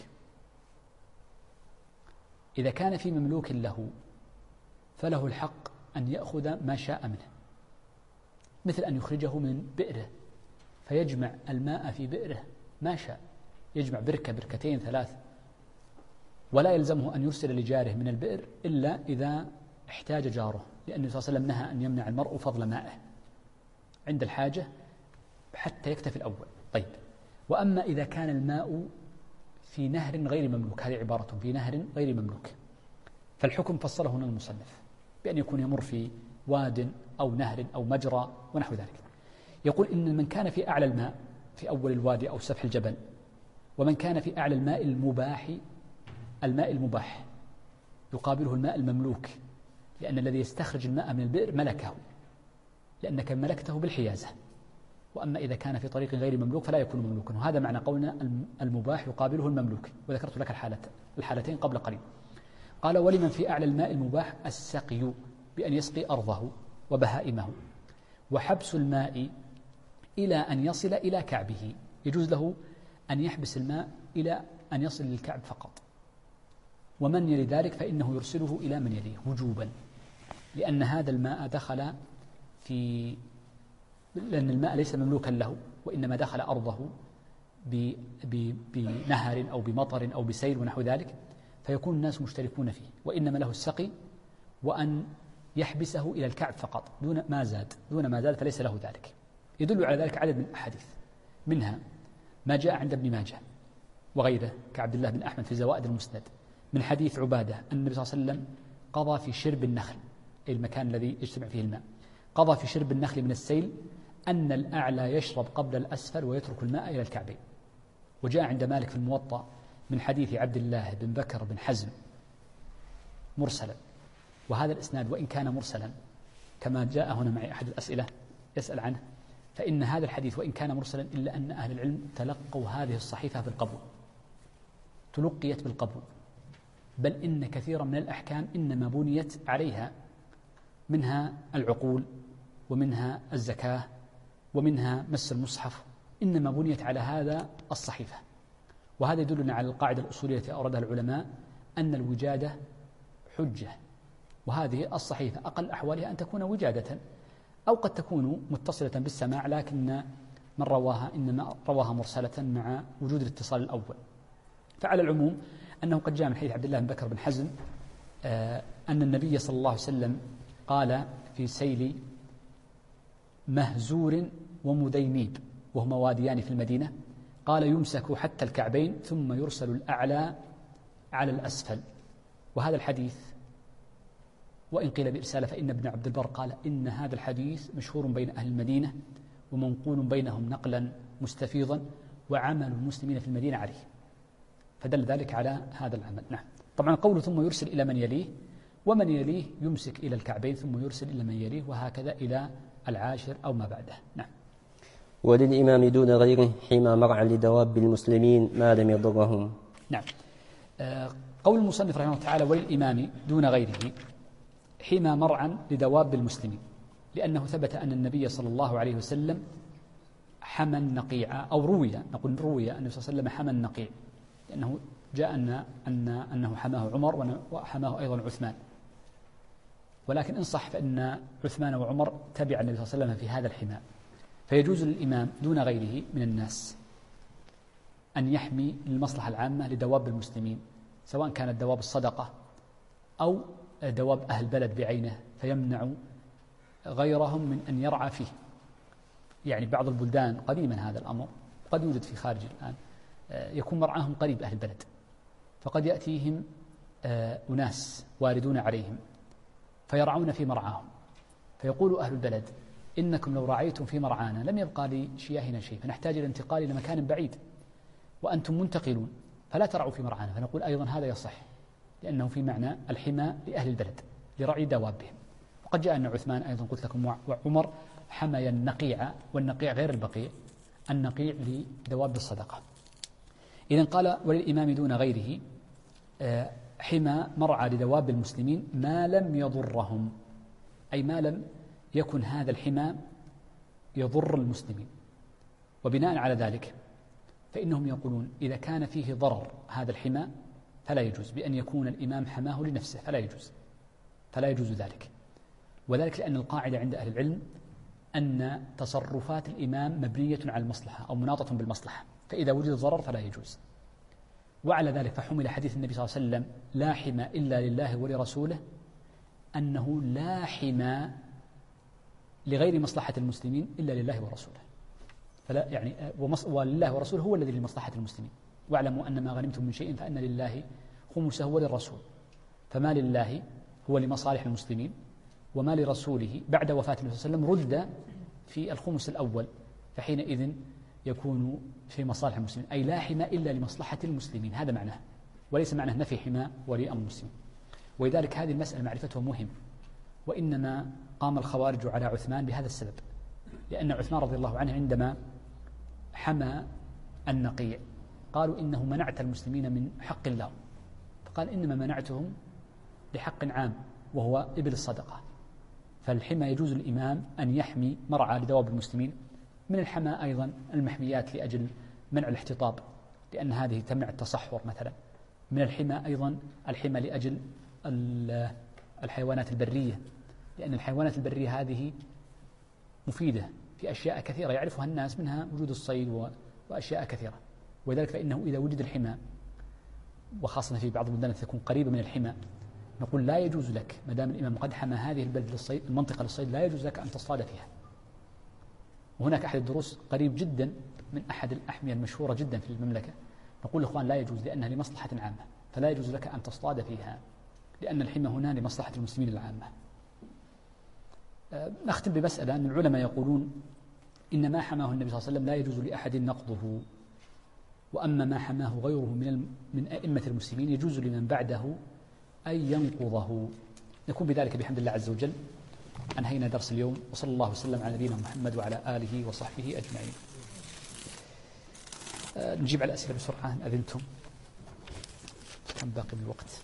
إذا كان في مملوك له فله الحق أن يأخذ ما شاء منه، مثل أن يخرجه من بئره فيجمع الماء في بئره ما شاء، يجمع بركة بركتين ثلاث، ولا يلزمه أن يرسل لجاره من البئر إلا إذا احتاج جاره، لأن النبي صلى الله عليه وسلم نهى أن يمنع المرء فضل مائه عند الحاجة حتى يكتفي الأول. طيب، وأما إذا كان الماء في نهر غير مملوك، هذه عبارة في نهر غير مملوك، فالحكم فصله هنا المصنف بأن يكون يمر في واد أو نهر أو مجرى ونحو ذلك. يقول إن من كان في أعلى الماء في أول الوادي أو سفح الجبل، ومن كان في أعلى الماء المباح، الماء المباح يقابله الماء المملوك، لأن الذي يستخرج الماء من البئر ملكه، لأنك ملكته بالحيازة. وأما إذا كان في طريق غير مملوك فلا يكون مملوكا، وهذا معنى قولنا المباح يقابله المملوك، وذكرت لك الحالتين قبل قليل. قال ولمن في أعلى الماء المباح السقي بأن يسقي أرضه وبهائمه، وحبس الماء إلى أن يصل إلى كعبه، يجوز له أن يحبس الماء إلى أن يصل للكعب فقط، ومن يلي ذلك فإنه يرسله إلى من يليه وجوبا، لأن هذا الماء دخل في، لأن الماء ليس مملوكا له، وإنما دخل أرضه بنهر أو بمطر أو بسيل ونحو ذلك، فيكون الناس مشتركون فيه، وإنما له السقي وأن يحبسه إلى الكعب فقط دون ما زاد فليس له ذلك. يدل على ذلك عدد من الأحاديث، منها ما جاء عند ابن ماجه وغيره كعبد الله بن أحمد في زوائد المسند من حديث عبادة أن النبي صلى الله عليه وسلم قضى في شرب النخل، أي المكان الذي يجتمع فيه الماء، قضى في شرب النخل من السيل أن الأعلى يشرب قبل الأسفل ويترك الماء إلى الكعبين. وجاء عند مالك في الموطأ من حديث عبد الله بن بكر بن حزم مرسلا، وهذا الإسناد وإن كان مرسلا كما جاء هنا معي أحد الأسئلة يسأل عنه، فإن هذا الحديث وإن كان مرسلا إلا أن أهل العلم تلقوا هذه الصحيفة بالقبول، تلقيت بالقبول، بل إن كثيرا من الأحكام إنما بنيت عليها، منها العقول ومنها الزكاة ومنها مس المصحف، إنما بنيت على هذا الصحيفة. وهذا يدلنا على القاعدة الأصولية التي أوردها العلماء أن الوجادة حجة، وهذه الصحيفة أقل أحوالها أن تكون وجادة، أو قد تكون متصلة بالسماع لكن من رواها إنما رواها مرسلة مع وجود الاتصال الأول. فعلى العموم أنه قد جاء من حديث عبد الله بن بكر بن حزم أن النبي صلى الله عليه وسلم قال في سيل مهزور ومديميب، وهما واديان في المدينة، قال يمسك حتى الكعبين ثم يرسل الأعلى على الأسفل. وهذا الحديث وإن قيل بإرساله فإن ابن عبد البر قال إن هذا الحديث مشهور بين أهل المدينة ومنقول بينهم نقلا مستفيضا، وعمل المسلمين في المدينة عليه، فدل ذلك على هذا العمل. نعم. طبعا قوله ثم يرسل إلى من يليه، ومن يليه يمسك إلى الكعبين ثم يرسل إلى من يليه، وهكذا إلى العاشر أو ما بعده. نعم. وللإمام دون غيره حمى مرعى لدواب المسلمين ما لم يضرهم. نعم. قول المصنف رحمه الله تعالى وللإمام دون غيره حمى مرعى لدواب المسلمين، لأنه ثبت أن النبي صلى الله عليه وسلم حمى النقيع، أو روي أن النبي صلى الله عليه وسلم حمى النقيع، لأنه جاء أنه حماه عمر وحماه أيضا عثمان. ولكن إن صح فإن عثمان وعمر تبع النبي صلى الله عليه وسلم في هذا الحماء، فيجوز للإمام دون غيره من الناس أن يحمي المصلحة العامة لدواب المسلمين، سواء كانت دواب الصدقة أو دواب أهل البلد بعينه، فيمنع غيرهم من أن يرعى فيه. يعني بعض البلدان قديما هذا الأمر قد يوجد في خارج الآن، يكون مرعاهم قريب أهل البلد، فقد يأتيهم أناس واردون عليهم فيرعون في مرعاهم، فيقول أهل البلد إنكم لو رعيتم في مرعانا لم يبقى لشياهنا شيء، فنحتاج إلى الانتقال إلى مكان بعيد وأنتم منتقلون فلا ترعوا في مرعانا. فنقول أيضا هذا يصح، لأنه في معنى الحماء لأهل البلد لرعي دوابهم. وقد جاء أن عثمان أيضا قلت لكم وعمر حمي النقيع، والنقيع غير البقيع، النقيع لدواب الصدقة. إذن قال وللإمام دون غيره حمى مرعى لدواب المسلمين ما لم يضرهم، أي ما لم يكن هذا الحمى يضر المسلمين. وبناء على ذلك فإنهم يقولون إذا كان فيه ضرر هذا الحمى فلا يجوز، بأن يكون الإمام حماه لنفسه فلا يجوز ذلك. وذلك لأن القاعدة عند أهل العلم أن تصرفات الإمام مبنية على المصلحة أو مناطة بالمصلحة، فإذا وجد ضرر فلا يجوز. وعلى ذلك فحمل حديث النبي صلى الله عليه وسلم لا حمى إلا لله ولرسوله، أنه لا حمى لغير مصلحة المسلمين إلا لله ورسوله. فلا يعني ولله ورسوله هو الذي لمصلحة المسلمين. واعلموا أن ما غنمتم من شيء فأن لله خمسه وللرسول، فما لله هو لمصالح المسلمين، وما لرسوله بعد وفاة النبي صلى الله عليه وسلم رد في الخمس الأول، فحينئذ يكون في مصالح المسلمين، أي لا حمى إلا لمصلحة المسلمين، هذا معناه، وليس معناه نفي حمى ولي أمر المسلمين. ولذلك هذه المسألة معرفتها مهم. وإنما قام الخوارج على عثمان بهذا السبب، لأن عثمان رضي الله عنه عندما حمى النقيع قالوا إنه منعت المسلمين من حق الله، فقال إنما منعتهم لحق عام وهو إبل الصدقة. فالحمى يجوز الإمام أن يحمي مرعى لدواب المسلمين. من الحمى أيضا المحميات لأجل منع الاحتطاب، لأن هذه تمنع التصحر مثلا. من الحمى أيضا الحمى لأجل الحيوانات البرية، لأن الحيوانات البرية هذه مفيدة في أشياء كثيرة يعرفها الناس، منها وجود الصيد وأشياء كثيرة. ولذلك فإنه إذا وجد الحمى، وخاصة في بعض البلدان تكون قريبة من الحمى، نقول لا يجوز لك ما دام الإمام قد حمى هذه البلد للصيد، المنطقة للصيد، لا يجوز لك أن تصطاد فيها. وهناك أحد الدروس قريب جدا من أحد الأحمية المشهورة جدا في المملكة، نقول للإخوان لا يجوز لأنها لمصلحة عامة، فلا يجوز لك أن تصطاد فيها، لأن الحمى هنا لمصلحة المسلمين العامة. نختم بمسألة أن العلماء يقولون إن ما حماه النبي صلى الله عليه وسلم لا يجوز لأحد نقضه، وأما ما حماه غيره من أئمة المسلمين يجوز لمن بعده أن ينقضه. نكون بذلك بحمد الله عز وجل أنهينا درس اليوم، وصلى الله وسلم على نبينا محمد وعلى آله وصحبه أجمعين. نجيب على الأسئلة بسرعة إن أذنتم. كم باقي من الوقت؟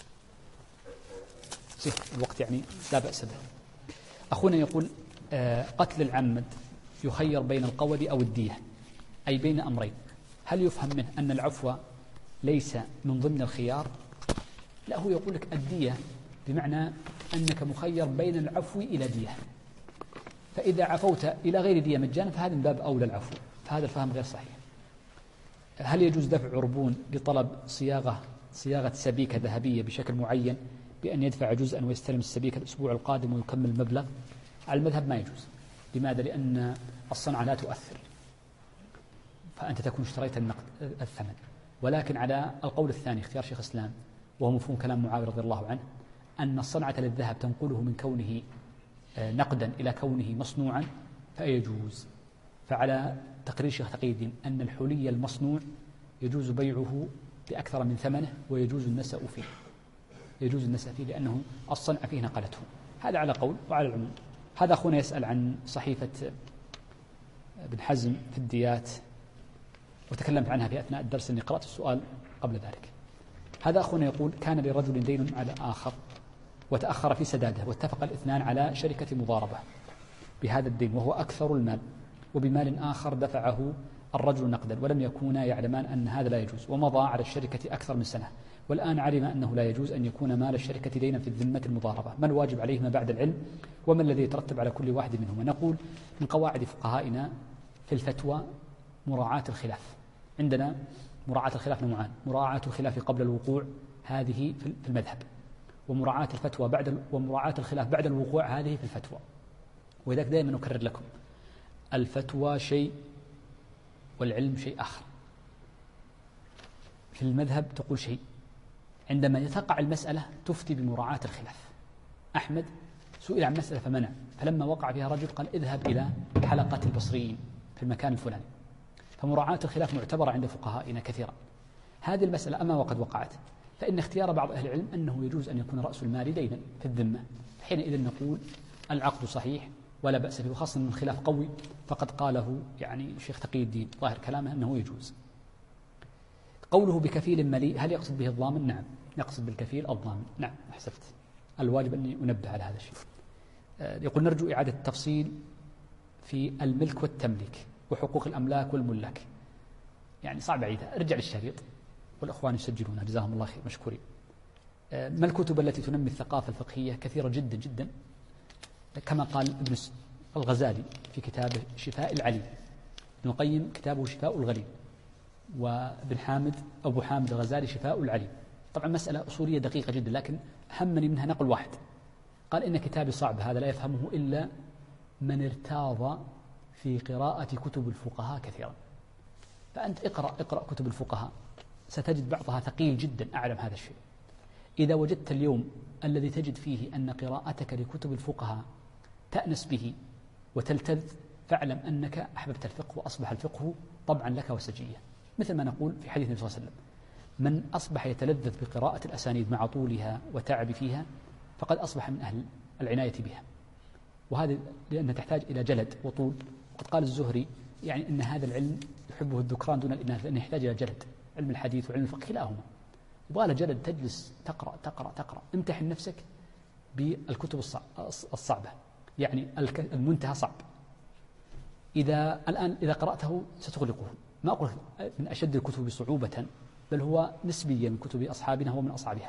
الوقت يعني لا بأس به. أخونا يقول قتل العمد يخير بين القود أو الدية، أي بين أمرين، هل يفهم منه أن العفو ليس من ضمن الخيار؟ لا، هو يقول لك الدية بمعنى أنك مخير بين العفو إلى دية، فإذا عفوت إلى غير دية مجانا فهذا من باب أولى العفو، فهذا الفهم غير صحيح. هل يجوز دفع عربون لطلب صياغة سبيكة ذهبية بشكل معين بأن يدفع جزءا ويستلم السبيكة الأسبوع القادم ويكمل المبلغ؟ على المذهب ما يجوز. لماذا؟ لأن الصنعة لا تؤثر، فأنت تكون اشتريت الثمن. ولكن على القول الثاني اختيار شيخ الإسلام، وهو مفهوم كلام معاوية رضي الله عنه، أن الصنعة للذهب تنقله من كونه نقدا إلى كونه مصنوعا فيجوز. فعلى تقرير شيخ تقي الدين أن الحلي المصنوع يجوز بيعه بأكثر من ثمنه ويجوز النسأ فيه، لأنه الصنعة فيه نقلته. هذا على قول. وعلى العموم هذا أخونا يسأل عن صحيفة ابن حزم في الديات، وتكلمت عنها في أثناء الدرس أني قرأت السؤال قبل ذلك. هذا أخونا يقول كان لرجل دين على آخر وتأخر في سداده، واتفق الاثنان على شركة مضاربة بهذا الدين وهو أكثر المال، وبمال آخر دفعه الرجل نقدا ولم يكونا يعلمان أن هذا لا يجوز، ومضى على الشركة أكثر من سنة، والآن علم أنه لا يجوز أن يكون مال الشركة دينا في الذمة المضاربة، ما الواجب عليهما بعد العلم، وما الذي يترتب على كل واحد منهما؟ نقول من قواعد فقهائنا في الفتوى مراعاة الخلاف. عندنا مراعاة الخلاف نوعان: مراعاة الخلاف قبل الوقوع، هذه في المذهب، ومراعاة الخلاف بعد الوقوع، هذه في الفتوى. ولذلك دائما أكرر لكم: الفتوى شيء والعلم شيء آخر. في المذهب تقول شيء، عندما تقع المسألة تفتي بمراعاة الخلاف. أحمد سئل عن مسألة فمنع، فلما وقع فيها رجل قال اذهب إلى حلقة البصريين في المكان الفلاني. فمراعاة الخلاف معتبرة عند فقهائنا كثيرا. هذه المسألة أما وقد وقعت، فإن اختيار بعض أهل العلم أنه يجوز أن يكون رأس المال دينا في الذمة، حينئذ نقول العقد صحيح ولا بأس به، وخاصة من الخلاف قوي، فقد قاله الشيخ تقي الدين ظاهر كلامه أنه يجوز. قوله بكفيل مليء، هل يقصد به الضامن؟ نعم، يقصد بالكفيل الضامن. نعم، أحسبت، الواجب أن أنبه على هذا الشيء. يقول نرجو إعادة التفصيل في الملك والتمليك وحقوق الأملاك والملاك. صعب عيدها، ارجع للشريط والأخوان يسجلونها جزاهم الله خير مشكورين. ما الكتب التي تنمي الثقافة الفقهية؟ كثيرة جدا جدا، كما قال ابن الغزالي في كتابه شفاء العليل، ابن القيم كتابه شفاء الغليل، وابن حامد أبو حامد الغزالي شفاء العليل. طبعا مسألة أصولية دقيقة جدا، لكن همني منها نقل واحد. قال إن كتابي صعب، هذا لا يفهمه إلا من ارتاض في قراءة كتب الفقهاء كثيرا. فأنت اقرأ كتب الفقهاء، ستجد بعضها ثقيل جدا، أعلم هذا الشيء. إذا وجدت اليوم الذي تجد فيه أن قراءتك لكتب الفقهاء تأنس به وتلتذ، فاعلم أنك أحببت الفقه، وأصبح الفقه طبعا لك وسجية. مثل ما نقول في حديث النبي صلى الله عليه وسلم: من أصبح يتلذذ بقراءة الأسانيد مع طولها وتعب فيها فقد أصبح من أهل العناية بها. وهذا لأنها تحتاج إلى جلد وطول. وقد قال الزهري أن هذا العلم يحبه الذكران دون الإناث، لأنه يحتاج إلى جلد. علم الحديث وعلم الفقه كلاهما يبغى له جلد، تجلس تقرأ تقرأ تقرأ. امتحن نفسك بالكتب الصعبة، المنتهى صعب. إذا قرأته ستغلقه. ما أقول من أشد الكتب صعوبة، بل هو نسبيا من كتب أصحابنا هو من أصعبها.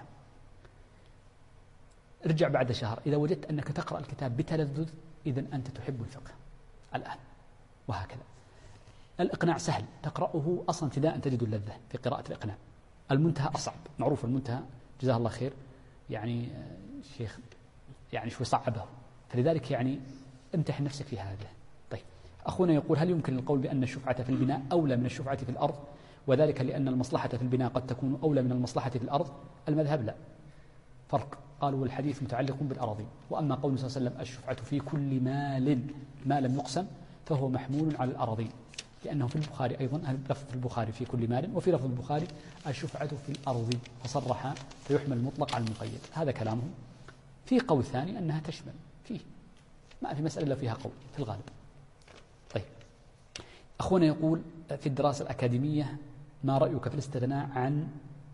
ارجع بعد شهر، إذا وجدت أنك تقرأ الكتاب بتلذذ إذن أنت تحب الفقه الآن. وهكذا الإقناع سهل، تقرأه أصلا ابتداء تجد اللذة في قراءة الإقناع. المنتهى أصعب، معروف المنتهى جزاه الله خير، الشيخ شوي صعبه، فلذلك امتحن نفسك في هذا. طيب، أخونا يقول: هل يمكن القول بأن الشفعة في البناء أولى من الشفعة في الأرض، وذلك لأن المصلحة في البناء قد تكون أولى من المصلحة في الأرض؟ المذهب لا، فرق. قالوا والحديث متعلق بالأراضين. وأما قول صلى الله عليه وسلم الشفعة في كل مال ما لم يقسم فهو محمول على الأراضين، لأنه في البخاري أيضا، لفظ البخاري في كل مال، وفي لفظ البخاري الشفعة في الأرض، فصرح فيحمل المطلق على المقيد. هذا كلامه. في قول ثاني أنها تشمل، فيه ما في مسألة إلا فيها قول في الغالب. طيب، أخونا يقول: في الدراسة الأكاديمية ما رأيك في الاستغناء عن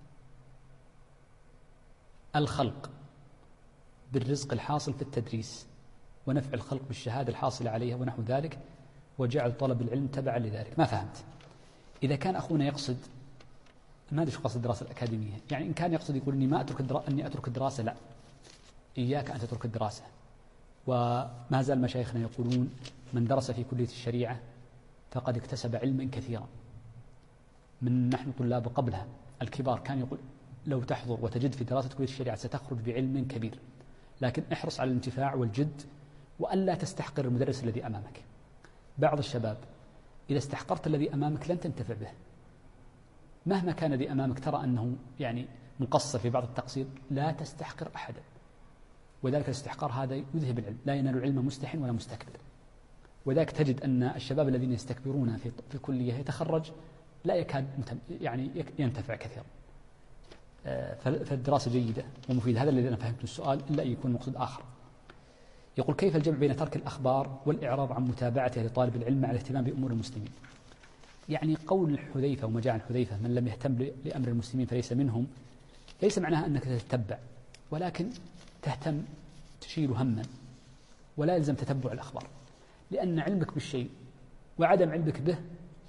الخلق بالرزق الحاصل في التدريس ونفع الخلق بالشهادة الحاصلة عليها ونحو ذلك، وجعل طلب العلم تبعا لذلك؟ ما فهمت. إذا كان أخونا يقصد، ما أدري شو قصد الدراسة الأكاديمية، إن كان يقصد يقول أني أترك الدراسة، لا، إياك أن تترك الدراسة. وما زال مشايخنا يقولون: من درس في كلية الشريعة فقد اكتسب علما كثيرا. نحن طلاب قبلها الكبار كان يقول: لو تحضر وتجد في دراسة كلية الشريعة ستخرج بعلم كبير، لكن احرص على الانتفاع والجد، وألا تستحقر المدرس الذي أمامك. بعض الشباب إذا استحقرت الذي أمامك لن تنتفع به، مهما كان الذي أمامك ترى أنه مقصر في بعض التقصير، لا تستحقر أحدا. وذلك الاستحقار هذا يذهب العلم، لا ينال العلم مستحن ولا مستكبر. وذلك تجد أن الشباب الذين يستكبرون في الكلية يتخرج لا يكاد ينتفع كثيرا. فالدراسة جيدة ومفيدة. هذا الذي أنا فهمت السؤال، إلا أن يكون مقصود آخر. يقول: كيف الجمع بين ترك الأخبار والإعراض عن متابعته لطالب العلم مع الاهتمام بأمور المسلمين؟ قول حذيفة وما جاء عن حذيفة: من لم يهتم لأمر المسلمين فليس منهم، ليس معناها أنك تتبع، ولكن تهتم، تشيل هما، ولا يلزم تتبع الأخبار، لأن علمك بالشيء وعدم علمك به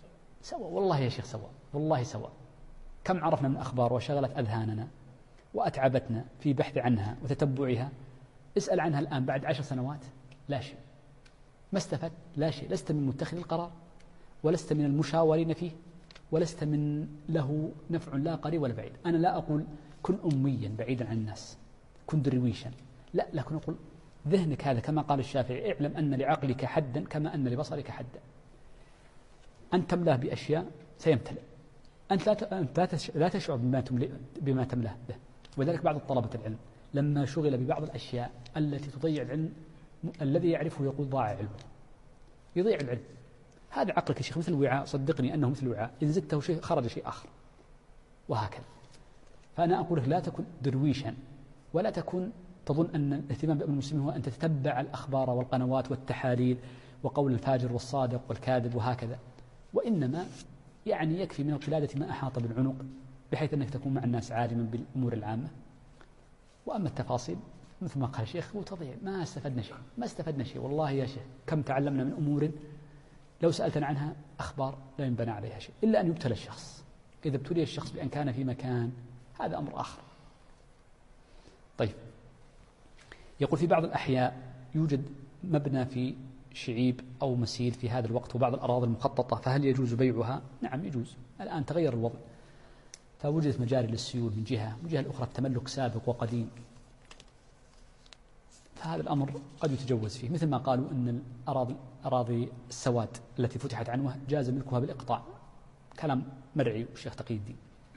سواء والله يا شيخ، سواء والله سواء. كم عرفنا من أخبار وشغلت أذهاننا وأتعبتنا في بحث عنها وتتبعها. اسأل عنها الآن بعد 10 سنوات، لا شيء، ما استفدت، لا شيء. لست من متخذ القرار، ولست من المشاورين فيه، ولست من له نفع لا قريب ولا بعيد. أنا لا أقول كن أميا بعيدا عن الناس، كن درويشا، لا، لكن أقول ذهنك هذا كما قال الشافعي: اعلم أن لعقلك حدا كما أن لبصرك حدا. أنت تملاه بأشياء سيمتلئ، أنت لا تشعر بما تملاه به. وذلك بعض طلبة العلم لما شغل ببعض الأشياء التي تضيع العلم، الذي يعرفه يقول ضاع علمه، يضيع العلم. هذا عقلك يا شيخ مثل الوعاء، صدقني أنه مثل الوعاء، إذا زدته شيء خرج شيء آخر، وهكذا. فأنا أقول لك لا تكن درويشا، ولا تكن تظن أن الاهتمام بأمر المسلمين هو أن تتبع الأخبار والقنوات والتحاليل وقول الفاجر والصادق والكاذب وهكذا، وإنما يعني يكفي من القلادة ما أحاط بالعنق، بحيث أنك تكون مع الناس عالما بالأمور العامة. وأما التفاصيل مثل ما قال الشيخ وتضيع، ما استفدنا شيء والله يا شيخ. كم تعلمنا من أمور لو سألتنا عنها أخبار لا ينبنى عليها شيء، إلا أن يبتلى الشخص. إذا ابتلي الشخص بأن كان في مكان، هذا أمر آخر. طيب، يقول في بعض الأحياء يوجد مبنى في شعيب أو مسيل في هذا الوقت وبعض الأراضي المخططة، فهل يجوز بيعها؟ نعم يجوز. الآن تغير الوضع، فوجدت مجاري للسيول من جهة، من جهة الأخرى التملك سابق وقديم، فهذا الأمر قد يتجوز فيه. مثل ما قالوا أن أراضي السواد التي فتحت عنوة جاز ملكها بالإقطاع، كلام مرعي والشيخ تقي الدين.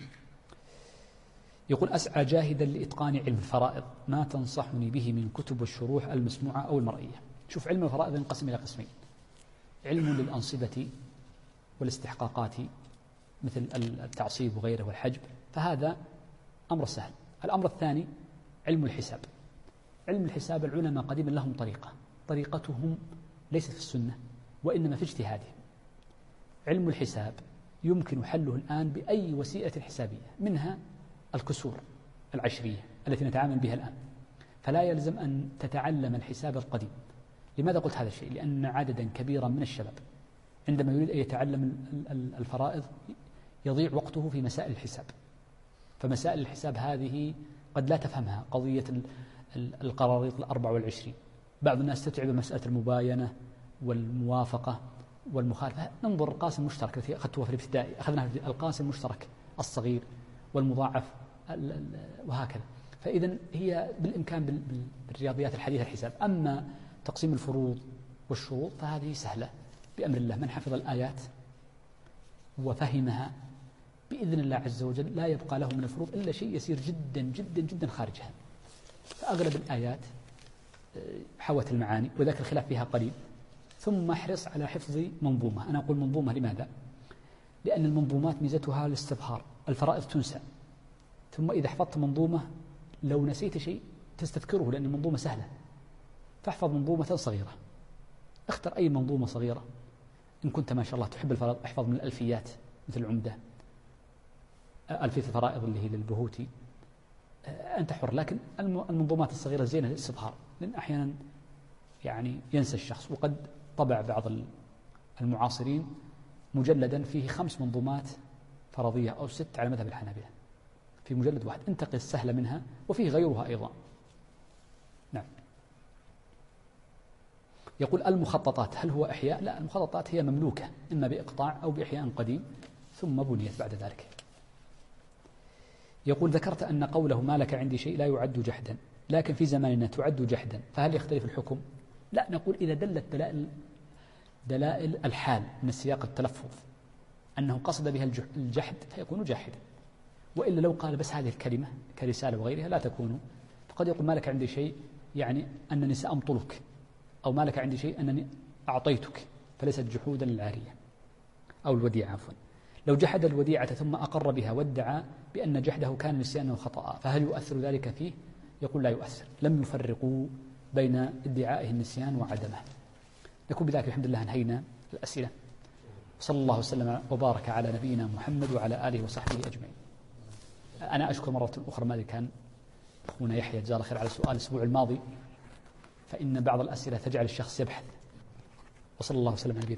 يقول: أسعى جاهدا لإتقان علم الفرائض، ما تنصحني به من كتب الشروح المسموعة أو المرئية؟ شوف، علم الفرائض ينقسم إلى قسمين: علم للأنصبة والاستحقاقات مثل التعصيب وغيره والحجب، فهذا أمر سهل. الأمر الثاني علم الحساب. علم الحساب العلماء قديما لهم طريقتهم ليست في السنة وإنما في اجتهادهم. علم الحساب يمكن حله الآن بأي وسيلة حسابية، منها الكسور العشرية التي نتعامل بها الآن، فلا يلزم أن تتعلم الحساب القديم. لماذا قلت هذا الشيء؟ لأن عددا كبيرا من الشباب عندما يريد أن يتعلم الفرائض يضيع وقته في مسائل الحساب، فمسائل الحساب هذه قد لا تفهمها، قضية القراريط 24. بعض الناس تتعب مسألة المباينة والموافقة والمخالفة. ننظر القاسم المشترك التي أخذتها في الابتدائي، أخذناها في القاسم المشترك الصغير والمضاعف وهكذا. فإذا هي بالإمكان بالرياضيات الحديثة الحساب. أما تقسيم الفروض والشروط فهذه سهلة بأمر الله، من حفظ الآيات وفهمها بإذن الله عز وجل لا يبقى له من الفروض إلا شيء يسير جدا جدا جدا خارجها. فأغلب الآيات حوت المعاني، وذاك الخلاف فيها قليل. ثم احرص على حفظ منظومة. أنا أقول منظومة لماذا؟ لأن المنظومات ميزتها الاستظهار، الفرائض تنسى، ثم إذا حفظت منظومة لو نسيت شيء تستذكره، لأن المنظومة سهلة. فاحفظ منظومة صغيرة، اختر أي منظومة صغيرة. إن كنت ما شاء الله تحب الفرائض احفظ من الألفيات مثل العمدة، ألفية الفرائض اللي هي للبهوتي، أنت حر. لكن المنظومات الصغيرة زينة للاستظهار، لأن أحيانا يعني ينسى الشخص. وقد طبع بعض المعاصرين مجلدا فيه 5 منظومات فرضية أو 6 على مذهب الحنابلة في مجلد واحد، انتقي السهلة منها، وفيه غيرها أيضا. نعم. يقول: المخططات هل هو إحياء؟ لا، المخططات هي مملوكة إما بإقطاع أو بإحياء قديم ثم بنيت بعد ذلك. يقول: ذكرت أن قوله ما لك عندي شيء لا يعد جحدا، لكن في زماننا تعد جحدا، فهل يختلف الحكم؟ لا، نقول إذا دلت دلائل الحال من السياق التلفظ أنه قصد بها الجحد فيكون جاحدا، وإلا لو قال بس هذه الكلمة كرسالة وغيرها لا تكون. فقد يقول ما لك عندي شيء يعني أنني سأمطلك، أو ما لك عندي شيء أنني أعطيتك، فليست جحودا للعارية أو الوديعة عفوا. لو جحد الوديعة ثم أقر بها وادعى بأن جحده كان نسيانا وخطأ، فهل يؤثر ذلك فيه؟ يقول لا يؤثر. لم يفرقوا بين ادعائه النسيان وعدمه. نكون بذلك الحمد لله انهينا الأسئلة. صلى الله وسلم وبارك على نبينا محمد وعلى آله وصحبه أجمعين. أنا أشكر مرة أخرى ما كان أخونا يحيى جزاه الله خير على السؤال الأسبوع الماضي، فإن بعض الأسئلة تجعل الشخص يبحث. وصلى الله وسلم على نبينا